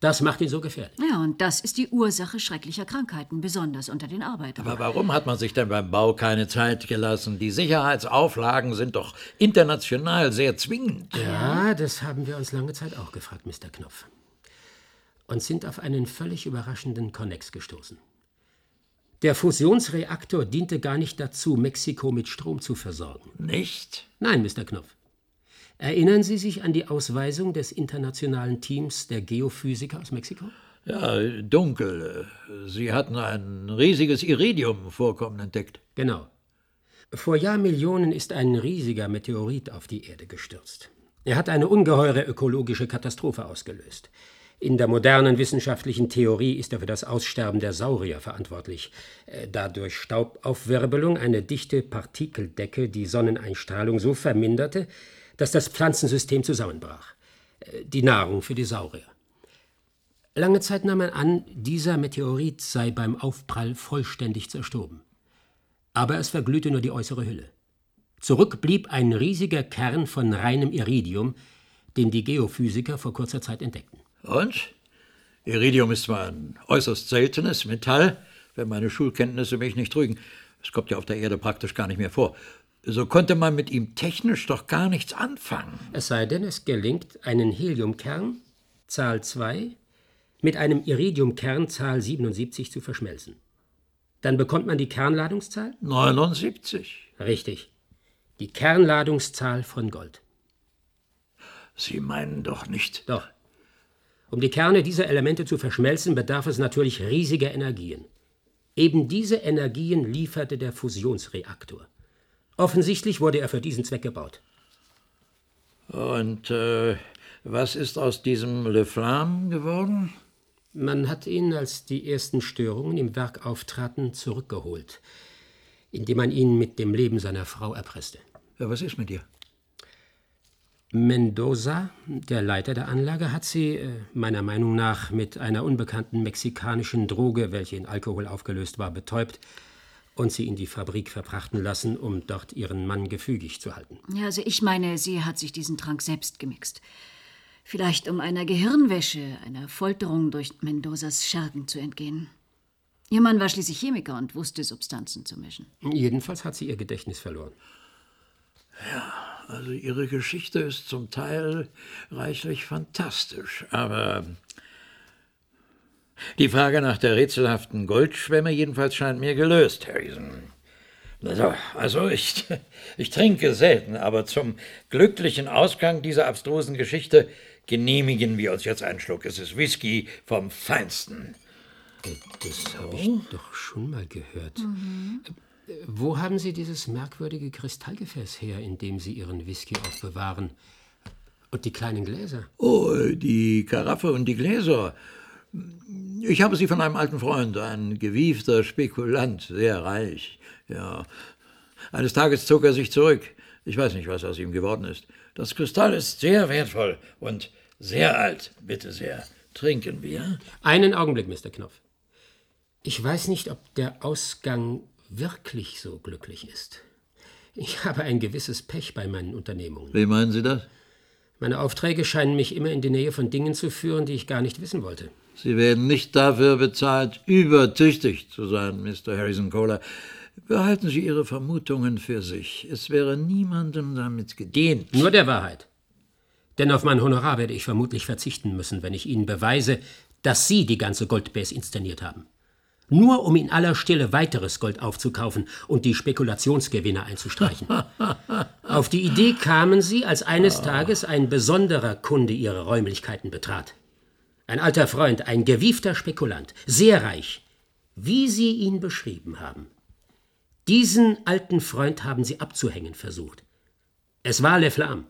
Das macht ihn so gefährlich. Ja, und das ist die Ursache schrecklicher Krankheiten, besonders unter den Arbeitern. Aber warum hat man sich denn beim Bau keine Zeit gelassen? Die Sicherheitsauflagen sind doch international sehr zwingend. Ja, das haben wir uns lange Zeit auch gefragt, Mister Knopf. Und sind auf einen völlig überraschenden Konnex gestoßen. Der Fusionsreaktor diente gar nicht dazu, Mexiko mit Strom zu versorgen. Nicht? Nein, Mister Knopf. Erinnern Sie sich an die Ausweisung des internationalen Teams der Geophysiker aus Mexiko? Ja, dunkel. Sie hatten ein riesiges Iridium-Vorkommen entdeckt. Genau. Vor Jahrmillionen ist ein riesiger Meteorit auf die Erde gestürzt. Er hat eine ungeheure ökologische Katastrophe ausgelöst. In der modernen wissenschaftlichen Theorie ist er für das Aussterben der Saurier verantwortlich, da durch Staubaufwirbelung eine dichte Partikeldecke die Sonneneinstrahlung so verminderte, dass das Pflanzensystem zusammenbrach. Die Nahrung für die Saurier. Lange Zeit nahm man an, dieser Meteorit sei beim Aufprall vollständig zerstoben. Aber es verglühte nur die äußere Hülle. Zurück blieb ein riesiger Kern von reinem Iridium, den die Geophysiker vor kurzer Zeit entdeckten. Und? Iridium ist zwar ein äußerst seltenes Metall, wenn meine Schulkenntnisse mich nicht trügen. Es kommt ja auf der Erde praktisch gar nicht mehr vor. So konnte man mit ihm technisch doch gar nichts anfangen. Es sei denn, es gelingt, einen Heliumkern, Zahl zwei, mit einem Iridiumkern, Zahl siebenundsiebzig, zu verschmelzen. Dann bekommt man die Kernladungszahl? neunundsiebzig. Richtig. Die Kernladungszahl von Gold. Sie meinen doch nicht... Doch. Um die Kerne dieser Elemente zu verschmelzen, bedarf es natürlich riesiger Energien. Eben diese Energien lieferte der Fusionsreaktor. Offensichtlich wurde er für diesen Zweck gebaut. Und äh, was ist aus diesem Le Flamme geworden? Man hat ihn, als die ersten Störungen im Werk auftraten, zurückgeholt, indem man ihn mit dem Leben seiner Frau erpresste. Ja, was ist mit ihr? Mendoza, der Leiter der Anlage, hat sie, äh, meiner Meinung nach, mit einer unbekannten mexikanischen Droge, welche in Alkohol aufgelöst war, betäubt und sie in die Fabrik verfrachten lassen, um dort ihren Mann gefügig zu halten. Ja, also ich meine, sie hat sich diesen Trank selbst gemixt. Vielleicht um einer Gehirnwäsche, einer Folterung durch Mendozas Schergen zu entgehen. Ihr Mann war schließlich Chemiker und wusste, Substanzen zu mischen. Jedenfalls hat sie ihr Gedächtnis verloren. Ja, also Ihre Geschichte ist zum Teil reichlich fantastisch, aber die Frage nach der rätselhaften Goldschwemme jedenfalls scheint mir gelöst, Harrison. Also, also ich, ich trinke selten, aber zum glücklichen Ausgang dieser abstrusen Geschichte genehmigen wir uns jetzt einen Schluck. Es ist Whisky vom Feinsten. Das habe ich doch schon mal gehört. Mhm. Wo haben Sie dieses merkwürdige Kristallgefäß her, in dem Sie Ihren Whisky aufbewahren? Und die kleinen Gläser? Oh, die Karaffe und die Gläser. Ich habe sie von einem alten Freund, ein gewiefter Spekulant, sehr reich. Ja. Eines Tages zog er sich zurück. Ich weiß nicht, was aus ihm geworden ist. Das Kristall ist sehr wertvoll und sehr alt. Bitte sehr. Trinken wir? Einen Augenblick, Mister Knopf. Ich weiß nicht, ob der Ausgang wirklich so glücklich ist. Ich habe ein gewisses Pech bei meinen Unternehmungen. Wie meinen Sie das? Meine Aufträge scheinen mich immer in die Nähe von Dingen zu führen, die ich gar nicht wissen wollte. Sie werden nicht dafür bezahlt, übertüchtig zu sein, Mister Harrison Kohler. Behalten Sie Ihre Vermutungen für sich. Es wäre niemandem damit gedient. Nur der Wahrheit. Denn auf mein Honorar werde ich vermutlich verzichten müssen, wenn ich Ihnen beweise, dass Sie die ganze Goldbase inszeniert haben. Nur um in aller Stille weiteres Gold aufzukaufen und die Spekulationsgewinne einzustreichen. Auf die Idee kamen Sie, als eines Tages ein besonderer Kunde Ihre Räumlichkeiten betrat. Ein alter Freund, ein gewiefter Spekulant, sehr reich, wie Sie ihn beschrieben haben. Diesen alten Freund haben Sie abzuhängen versucht. Es war Le Flamme.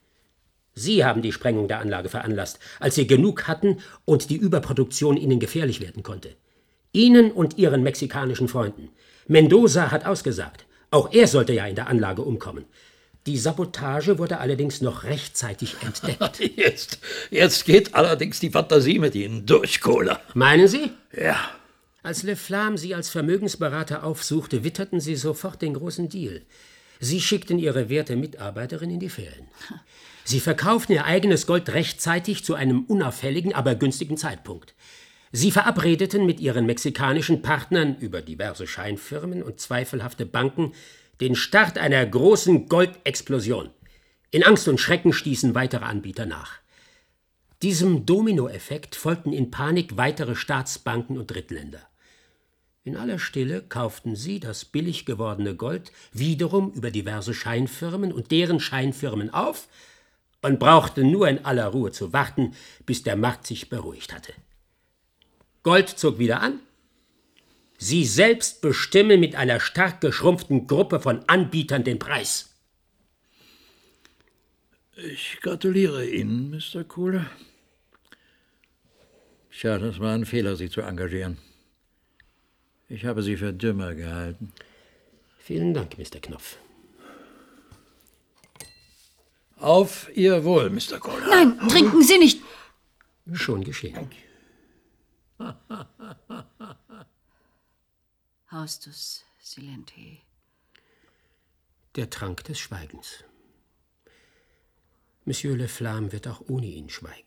Sie haben die Sprengung der Anlage veranlasst, als Sie genug hatten und die Überproduktion Ihnen gefährlich werden konnte. Ihnen und Ihren mexikanischen Freunden. Mendoza hat ausgesagt. Auch er sollte ja in der Anlage umkommen. Die Sabotage wurde allerdings noch rechtzeitig entdeckt. Jetzt, jetzt geht allerdings die Fantasie mit Ihnen durch, Kohler. Meinen Sie? Ja. Als Le Flamme Sie als Vermögensberater aufsuchte, witterten Sie sofort den großen Deal. Sie schickten ihre werte Mitarbeiterin in die Ferien. Sie verkauften ihr eigenes Gold rechtzeitig zu einem unauffälligen, aber günstigen Zeitpunkt. Sie verabredeten mit ihren mexikanischen Partnern über diverse Scheinfirmen und zweifelhafte Banken den Start einer großen Goldexplosion. In Angst und Schrecken stießen weitere Anbieter nach. Diesem Dominoeffekt folgten in Panik weitere Staatsbanken und Drittländer. In aller Stille kauften sie das billig gewordene Gold wiederum über diverse Scheinfirmen und deren Scheinfirmen auf und brauchten nur in aller Ruhe zu warten, bis der Markt sich beruhigt hatte. Gold zog wieder an. Sie selbst bestimmen mit einer stark geschrumpften Gruppe von Anbietern den Preis. Ich gratuliere Ihnen, Mister Kohler. Tja, das war ein Fehler, Sie zu engagieren. Ich habe Sie für dümmer gehalten. Vielen Dank, Mister Knopf. Auf Ihr Wohl, Mister Kohler. Nein, trinken Sie nicht. Schon geschehen. Haustus silente. Der Trank des Schweigens. Monsieur Le Flamme wird auch ohne ihn schweigen.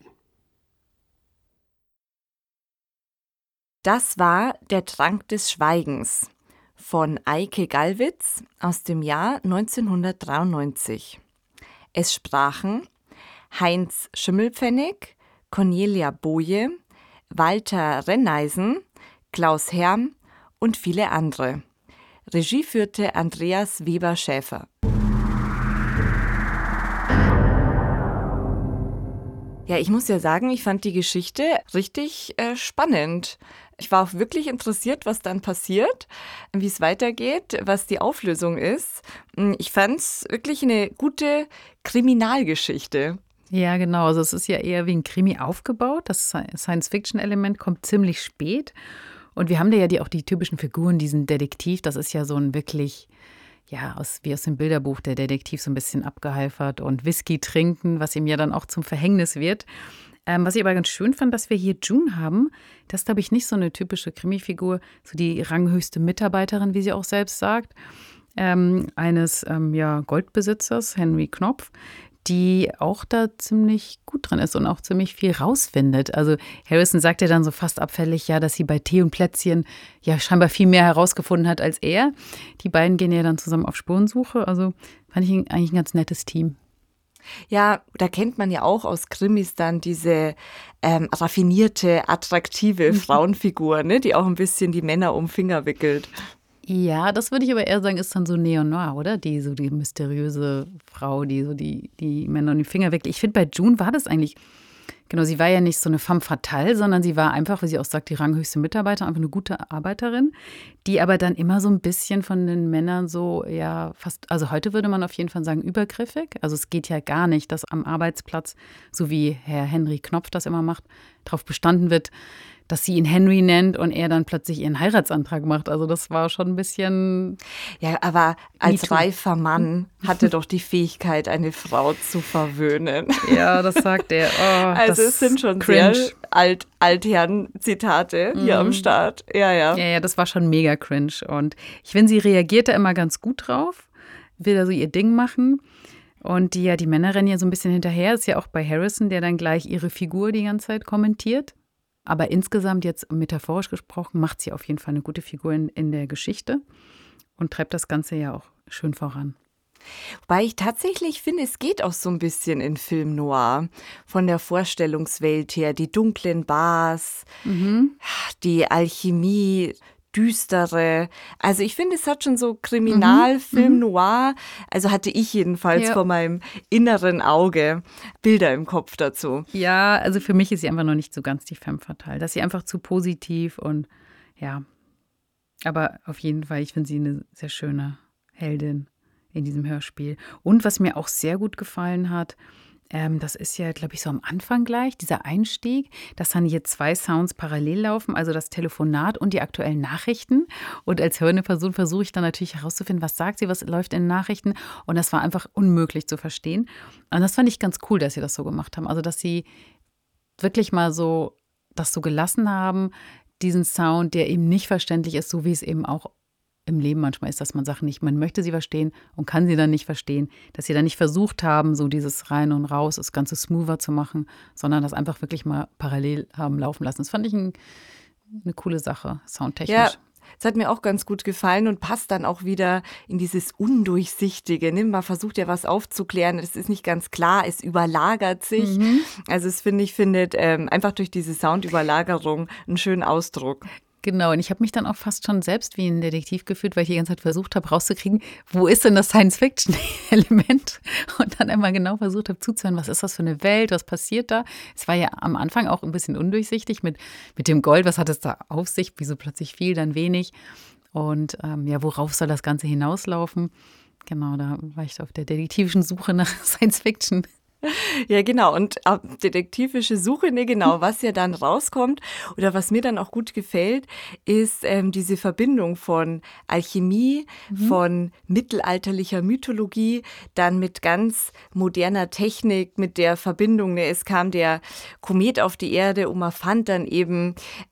Das war Der Trank des Schweigens von Eike Gallwitz aus dem Jahr neunzehnhundertdreiundneunzig. Es sprachen Heinz Schimmelpfennig, Cornelia Boje, Walter Renneisen, Klaus Herm und viele andere. Regie führte Andreas Weber-Schäfer. Ja, ich muss ja sagen, ich fand die Geschichte richtig äh, spannend. Ich war auch wirklich interessiert, was dann passiert, wie es weitergeht, was die Auflösung ist. Ich fand es wirklich eine gute Kriminalgeschichte. Ja, genau. Also es ist ja eher wie ein Krimi aufgebaut. Das Science-Fiction-Element kommt ziemlich spät. Und wir haben da ja die, auch die typischen Figuren, diesen Detektiv. Das ist ja so ein wirklich, ja, aus, wie aus dem Bilderbuch, der Detektiv so ein bisschen abgehalfert und Whisky trinken, was ihm ja dann auch zum Verhängnis wird. Ähm, was ich aber ganz schön fand, dass wir hier June haben. Das ist, glaube ich, nicht so eine typische Krimi-Figur, so die ranghöchste Mitarbeiterin, wie sie auch selbst sagt, ähm, eines ähm, ja, Goldbesitzers, Henry Knopf, die auch da ziemlich gut drin ist und auch ziemlich viel rausfindet. Also Harrison sagt ja dann so fast abfällig, ja, dass sie bei Tee und Plätzchen ja scheinbar viel mehr herausgefunden hat als er. Die beiden gehen ja dann zusammen auf Spurensuche. Also fand ich eigentlich ein ganz nettes Team. Ja, da kennt man ja auch aus Krimis dann diese ähm, raffinierte, attraktive Frauenfigur, ne, die auch ein bisschen die Männer um Finger wickelt. Ja, das würde ich aber eher sagen, ist dann so Neo-Noir, oder? Die so die mysteriöse Frau, die so die, die Männer um die Finger wickelt. Ich finde, bei June war das eigentlich, genau, sie war ja nicht so eine femme fatale, sondern sie war einfach, wie sie auch sagt, die ranghöchste Mitarbeiterin, einfach eine gute Arbeiterin, die aber dann immer so ein bisschen von den Männern so, ja, fast, also heute würde man auf jeden Fall sagen, übergriffig. Also es geht ja gar nicht, dass am Arbeitsplatz, so wie Herr Henry Knopf das immer macht, darauf bestanden wird, dass sie ihn Henry nennt und er dann plötzlich ihren Heiratsantrag macht. Also das war schon ein bisschen... Ja, aber als reifer Mann hatte doch die Fähigkeit, eine Frau zu verwöhnen. Ja, das sagt er. Oh, also es sind schon cringe. Sehr Alt, Altherren-Zitate hier mm. am Start. Ja, ja. Ja, ja, das war schon mega cringe. Und ich finde, sie reagiert da immer ganz gut drauf, will da so ihr Ding machen. Und die, ja, die Männer rennen ja so ein bisschen hinterher. Ist ja auch bei Harrison, der dann gleich ihre Figur die ganze Zeit kommentiert. Aber insgesamt, jetzt metaphorisch gesprochen, macht sie auf jeden Fall eine gute Figur in, in der Geschichte und treibt das Ganze ja auch schön voran. Wobei ich tatsächlich finde, es geht auch so ein bisschen in Film Noir. Von der Vorstellungswelt her, die dunklen Bars, mhm. die Alchemie, düstere. Also ich finde, es hat schon so Kriminalfilm mhm. Noir. Also hatte ich jedenfalls ja. vor meinem inneren Auge Bilder im Kopf dazu. Ja, also für mich ist sie einfach noch nicht so ganz die femme fatale. Dass sie einfach zu positiv und ja. Aber auf jeden Fall, ich finde sie eine sehr schöne Heldin in diesem Hörspiel. Und was mir auch sehr gut gefallen hat, Ähm, das ist ja, glaube ich, so am Anfang gleich, dieser Einstieg, dass dann hier zwei Sounds parallel laufen, also das Telefonat und die aktuellen Nachrichten. Und als hörende Person versuche ich dann natürlich herauszufinden, was sagt sie, was läuft in den Nachrichten. Und das war einfach unmöglich zu verstehen. Und das fand ich ganz cool, dass sie das so gemacht haben. Also, dass sie wirklich mal so das so gelassen haben, diesen Sound, der eben nicht verständlich ist, so wie es eben auch im Leben manchmal ist, dass man Sachen nicht, man möchte sie verstehen und kann sie dann nicht verstehen, dass sie dann nicht versucht haben, so dieses Rein und Raus, das Ganze smoother zu machen, sondern das einfach wirklich mal parallel haben laufen lassen. Das fand ich ein, eine coole Sache, soundtechnisch. Ja. Es hat mir auch ganz gut gefallen und passt dann auch wieder in dieses Undurchsichtige. Ne? Man versucht ja was aufzuklären, es ist nicht ganz klar, es überlagert sich. Mhm. Also es finde ich, findet ähm, einfach durch diese Soundüberlagerung einen schönen Ausdruck. Genau, und ich habe mich dann auch fast schon selbst wie ein Detektiv gefühlt, weil ich die ganze Zeit versucht habe rauszukriegen, wo ist denn das Science-Fiction-Element? Und dann einmal genau versucht habe zuzuhören, was ist das für eine Welt, was passiert da? Es war ja am Anfang auch ein bisschen undurchsichtig mit, mit dem Gold, was hat es da auf sich, wieso plötzlich viel, dann wenig? Und ähm, ja, worauf soll das Ganze hinauslaufen? Genau, da war ich auf der detektivischen Suche nach Science-Fiction. Ja, genau. Und äh, detektivische Suche, ne, genau, was ja dann rauskommt oder was mir dann auch gut gefällt, ist ähm, diese Verbindung von Alchemie, mhm. von mittelalterlicher Mythologie, dann mit ganz moderner Technik, mit der Verbindung. Ne, es kam der Komet auf die Erde und man fand dann eben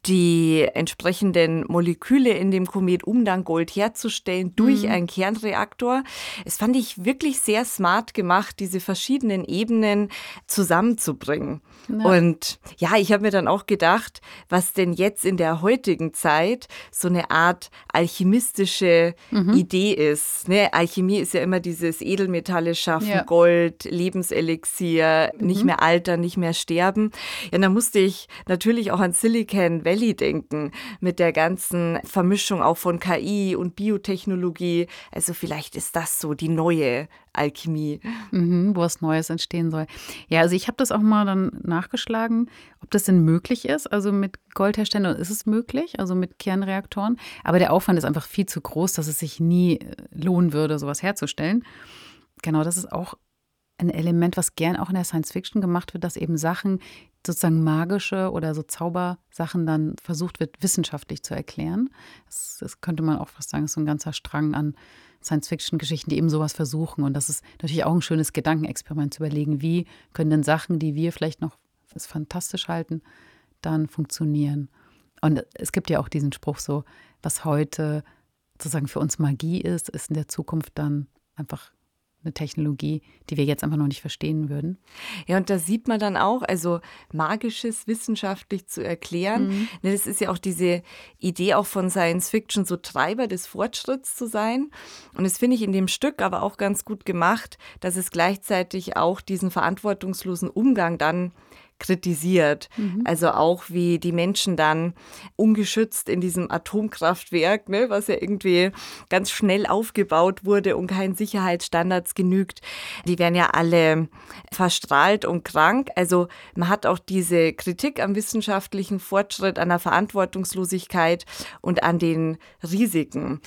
die entsprechenden Moleküle in dem Komet, um dann Gold herzustellen durch mhm. einen Kernreaktor. Es fand ich wirklich sehr smart gemacht, diese verschiedenen Ebenen zusammenzubringen. Ja. Und ja, ich habe mir dann auch gedacht, was denn jetzt in der heutigen Zeit so eine Art alchemistische mhm. Idee ist. Ne? Alchemie ist ja immer dieses Edelmetalle schaffen, ja. Gold, Lebenselixier, mhm. nicht mehr altern, nicht mehr sterben. Ja, da musste ich natürlich auch an Silicon Valley denken, mit der ganzen Vermischung auch von K I und Biotechnologie. Also vielleicht ist das so die neue Alchemie. Mhm, wo was Neues entstehen soll. Ja, also ich habe das auch mal dann nachgeschlagen, ob das denn möglich ist. Also mit Goldherstellern ist es möglich, also mit Kernreaktoren. Aber der Aufwand ist einfach viel zu groß, dass es sich nie lohnen würde, sowas herzustellen. Genau, das ist auch ein Element, was gern auch in der Science-Fiction gemacht wird, dass eben Sachen, sozusagen magische oder so Zaubersachen dann versucht wird, wissenschaftlich zu erklären. Das, das könnte man auch fast sagen, ist so ein ganzer Strang an Science-Fiction-Geschichten, die eben sowas versuchen. Und das ist natürlich auch ein schönes Gedankenexperiment zu überlegen, wie können denn Sachen, die wir vielleicht noch als fantastisch halten, dann funktionieren. Und es gibt ja auch diesen Spruch so, was heute sozusagen für uns Magie ist, ist in der Zukunft dann einfach eine Technologie, die wir jetzt einfach noch nicht verstehen würden. Ja, und da sieht man dann auch, also Magisches wissenschaftlich zu erklären. Mhm. Ne, das ist ja auch diese Idee auch von Science Fiction, so Treiber des Fortschritts zu sein. Und das finde ich in dem Stück aber auch ganz gut gemacht, dass es gleichzeitig auch diesen verantwortungslosen Umgang dann kritisiert. Mhm. Also auch wie die Menschen dann ungeschützt in diesem Atomkraftwerk, ne, was ja irgendwie ganz schnell aufgebaut wurde und keinen Sicherheitsstandards genügt, die werden ja alle verstrahlt und krank. Also man hat auch diese Kritik am wissenschaftlichen Fortschritt, an der Verantwortungslosigkeit und an den Risiken.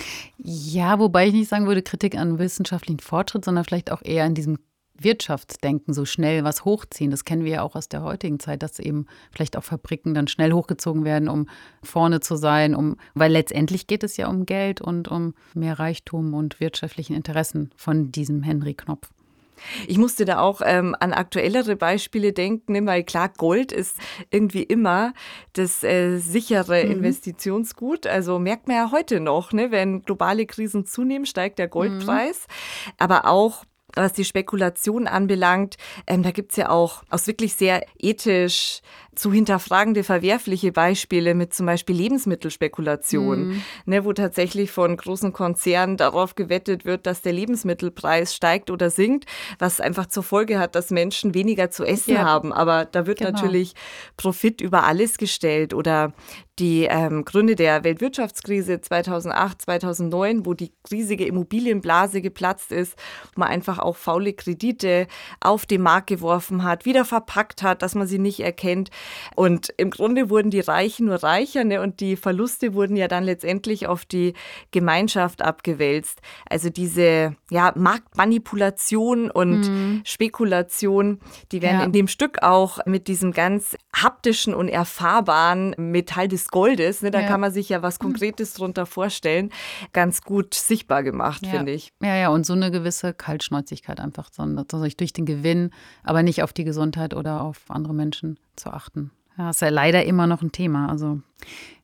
Ja, wobei ich nicht sagen würde, Kritik an wissenschaftlichen Fortschritt, sondern vielleicht auch eher an diesem Wirtschaftsdenken, so schnell was hochziehen. Das kennen wir ja auch aus der heutigen Zeit, dass eben vielleicht auch Fabriken dann schnell hochgezogen werden, um vorne zu sein, um, weil letztendlich geht es ja um Geld und um mehr Reichtum und wirtschaftlichen Interessen von diesem Henry Knopf. Ich musste da auch ähm, an aktuellere Beispiele denken, weil klar, Gold ist irgendwie immer das äh, sichere mhm. Investitionsgut. Also merkt man ja heute noch, ne? Wenn globale Krisen zunehmen, steigt der Goldpreis. Mhm. Aber auch was die Spekulation anbelangt, ähm, da gibt es ja auch aus wirklich sehr ethisch zu hinterfragende, verwerfliche Beispiele mit zum Beispiel Lebensmittelspekulation, mhm. ne, wo tatsächlich von großen Konzernen darauf gewettet wird, dass der Lebensmittelpreis steigt oder sinkt, was einfach zur Folge hat, dass Menschen weniger zu essen ja. haben. Aber da wird genau. natürlich Profit über alles gestellt. Oder die ähm, Gründe der Weltwirtschaftskrise zweitausendacht, zweitausendneun, wo die riesige Immobilienblase geplatzt ist, wo man einfach auch faule Kredite auf den Markt geworfen hat, wieder verpackt hat, dass man sie nicht erkennt. Und im Grunde wurden die Reichen nur reicher, ne? Und die Verluste wurden ja dann letztendlich auf die Gemeinschaft abgewälzt. Also diese ja, Marktmanipulation und mhm. Spekulation, die werden ja. in dem Stück auch mit diesem ganz haptischen und erfahrbaren Metall des Goldes, ne? Da ja. kann man sich ja was Konkretes drunter vorstellen, ganz gut sichtbar gemacht, ja. finde ich. Ja, ja, und so eine gewisse Kaltschnäuzigkeit einfach, sondern durch den Gewinn, aber nicht auf die Gesundheit oder auf andere Menschen zu achten. Ja, ist ja leider immer noch ein Thema. Also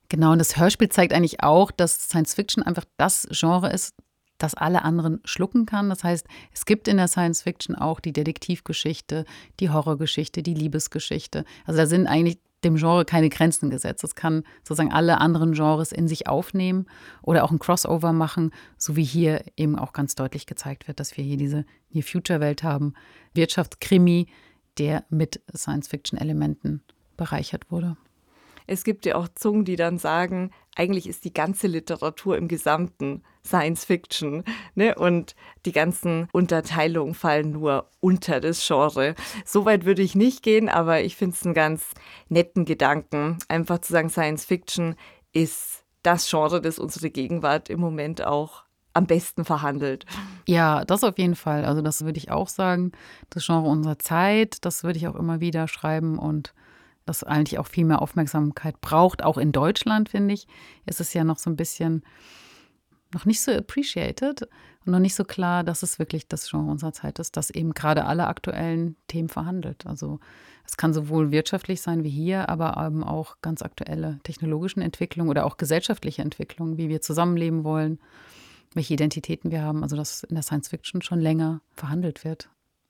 Genau, und das Hörspiel zeigt eigentlich auch, dass Science Fiction einfach das Genre ist, das alle anderen schlucken kann. Das heißt, es gibt in der Science Fiction auch die Detektivgeschichte, die Horrorgeschichte, die Liebesgeschichte. Also da sind eigentlich dem Genre keine Grenzen gesetzt. Es kann sozusagen alle anderen Genres in sich aufnehmen oder auch ein Crossover machen, so wie hier eben auch ganz deutlich gezeigt wird, dass wir hier diese Near-Future-Welt haben. Wirtschaftskrimi, der mit Science-Fiction-Elementen bereichert wurde. Es gibt ja auch Zungen, die dann sagen, eigentlich ist die ganze Literatur im Gesamten Science Fiction, ne? Und die ganzen Unterteilungen fallen nur unter das Genre. So weit würde ich nicht gehen, aber ich finde es einen ganz netten Gedanken, einfach zu sagen, Science Fiction ist das Genre, das unsere Gegenwart im Moment auch am besten verhandelt. Ja, das auf jeden Fall. Also das würde ich auch sagen. Das Genre unserer Zeit, das würde ich auch immer wieder schreiben und das eigentlich auch viel mehr Aufmerksamkeit braucht. Auch in Deutschland, finde ich, ist es ja noch so ein bisschen noch nicht so appreciated und noch nicht so klar, dass es wirklich das Genre unserer Zeit ist, das eben gerade alle aktuellen Themen verhandelt. Also es kann sowohl wirtschaftlich sein wie hier, aber eben auch ganz aktuelle technologischen Entwicklungen oder auch gesellschaftliche Entwicklungen, wie wir zusammenleben wollen, welche Identitäten wir haben. Also dass in der Science Fiction schon länger verhandelt wird.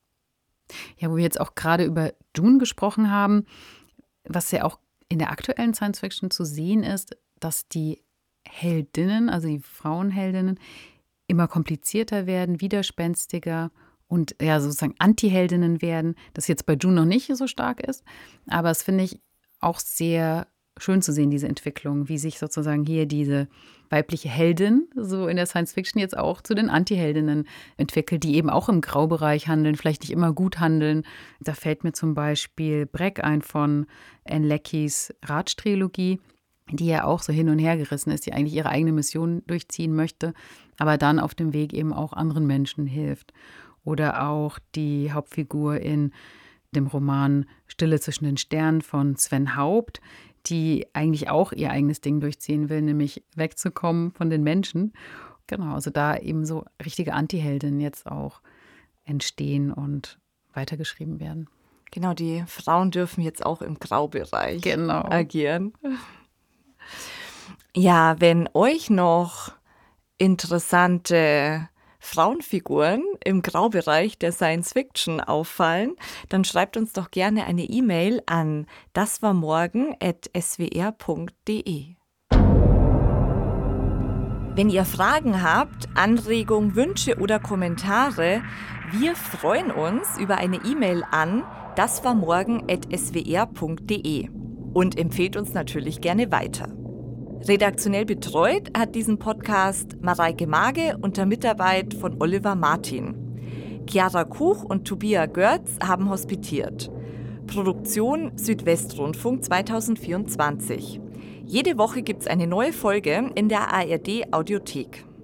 Ja, wo wir jetzt auch gerade über Dune gesprochen haben, was ja auch in der aktuellen Science Fiction zu sehen ist, dass die Heldinnen, also die Frauenheldinnen, immer komplizierter werden, widerspenstiger und ja sozusagen Anti-Heldinnen werden. Das jetzt bei Dune noch nicht so stark ist, aber es finde ich auch sehr schön zu sehen, diese Entwicklung, wie sich sozusagen hier diese weibliche Heldin so in der Science Fiction jetzt auch zu den Anti-Heldinnen entwickelt, die eben auch im Graubereich handeln, vielleicht nicht immer gut handeln. Da fällt mir zum Beispiel Breck ein von Anne Leckys Ratsch-Trilogie, die ja auch so hin und her gerissen ist, die eigentlich ihre eigene Mission durchziehen möchte, aber dann auf dem Weg eben auch anderen Menschen hilft. Oder auch die Hauptfigur in dem Roman Stille zwischen den Sternen von Sven Haupt, die eigentlich auch ihr eigenes Ding durchziehen will, nämlich wegzukommen von den Menschen. Genau, also da eben so richtige Anti-Heldinnen jetzt auch entstehen und weitergeschrieben werden. Genau, die Frauen dürfen jetzt auch im Graubereich genau. agieren. Ja, wenn euch noch interessante Frauenfiguren im Graubereich der Science Fiction auffallen, dann schreibt uns doch gerne eine E-Mail an daswarmorgen at s w r punkt d e. Wenn ihr Fragen habt, Anregungen, Wünsche oder Kommentare, wir freuen uns über eine E-Mail an daswarmorgen at s w r punkt d e und empfehlt uns natürlich gerne weiter. Redaktionell betreut hat diesen Podcast Mareike Mage unter Mitarbeit von Oliver Martin. Chiara Kuch und Tobias Görz haben hospitiert. Produktion Südwestrundfunk zweitausendvierundzwanzig. Jede Woche gibt es eine neue Folge in der A R D Audiothek.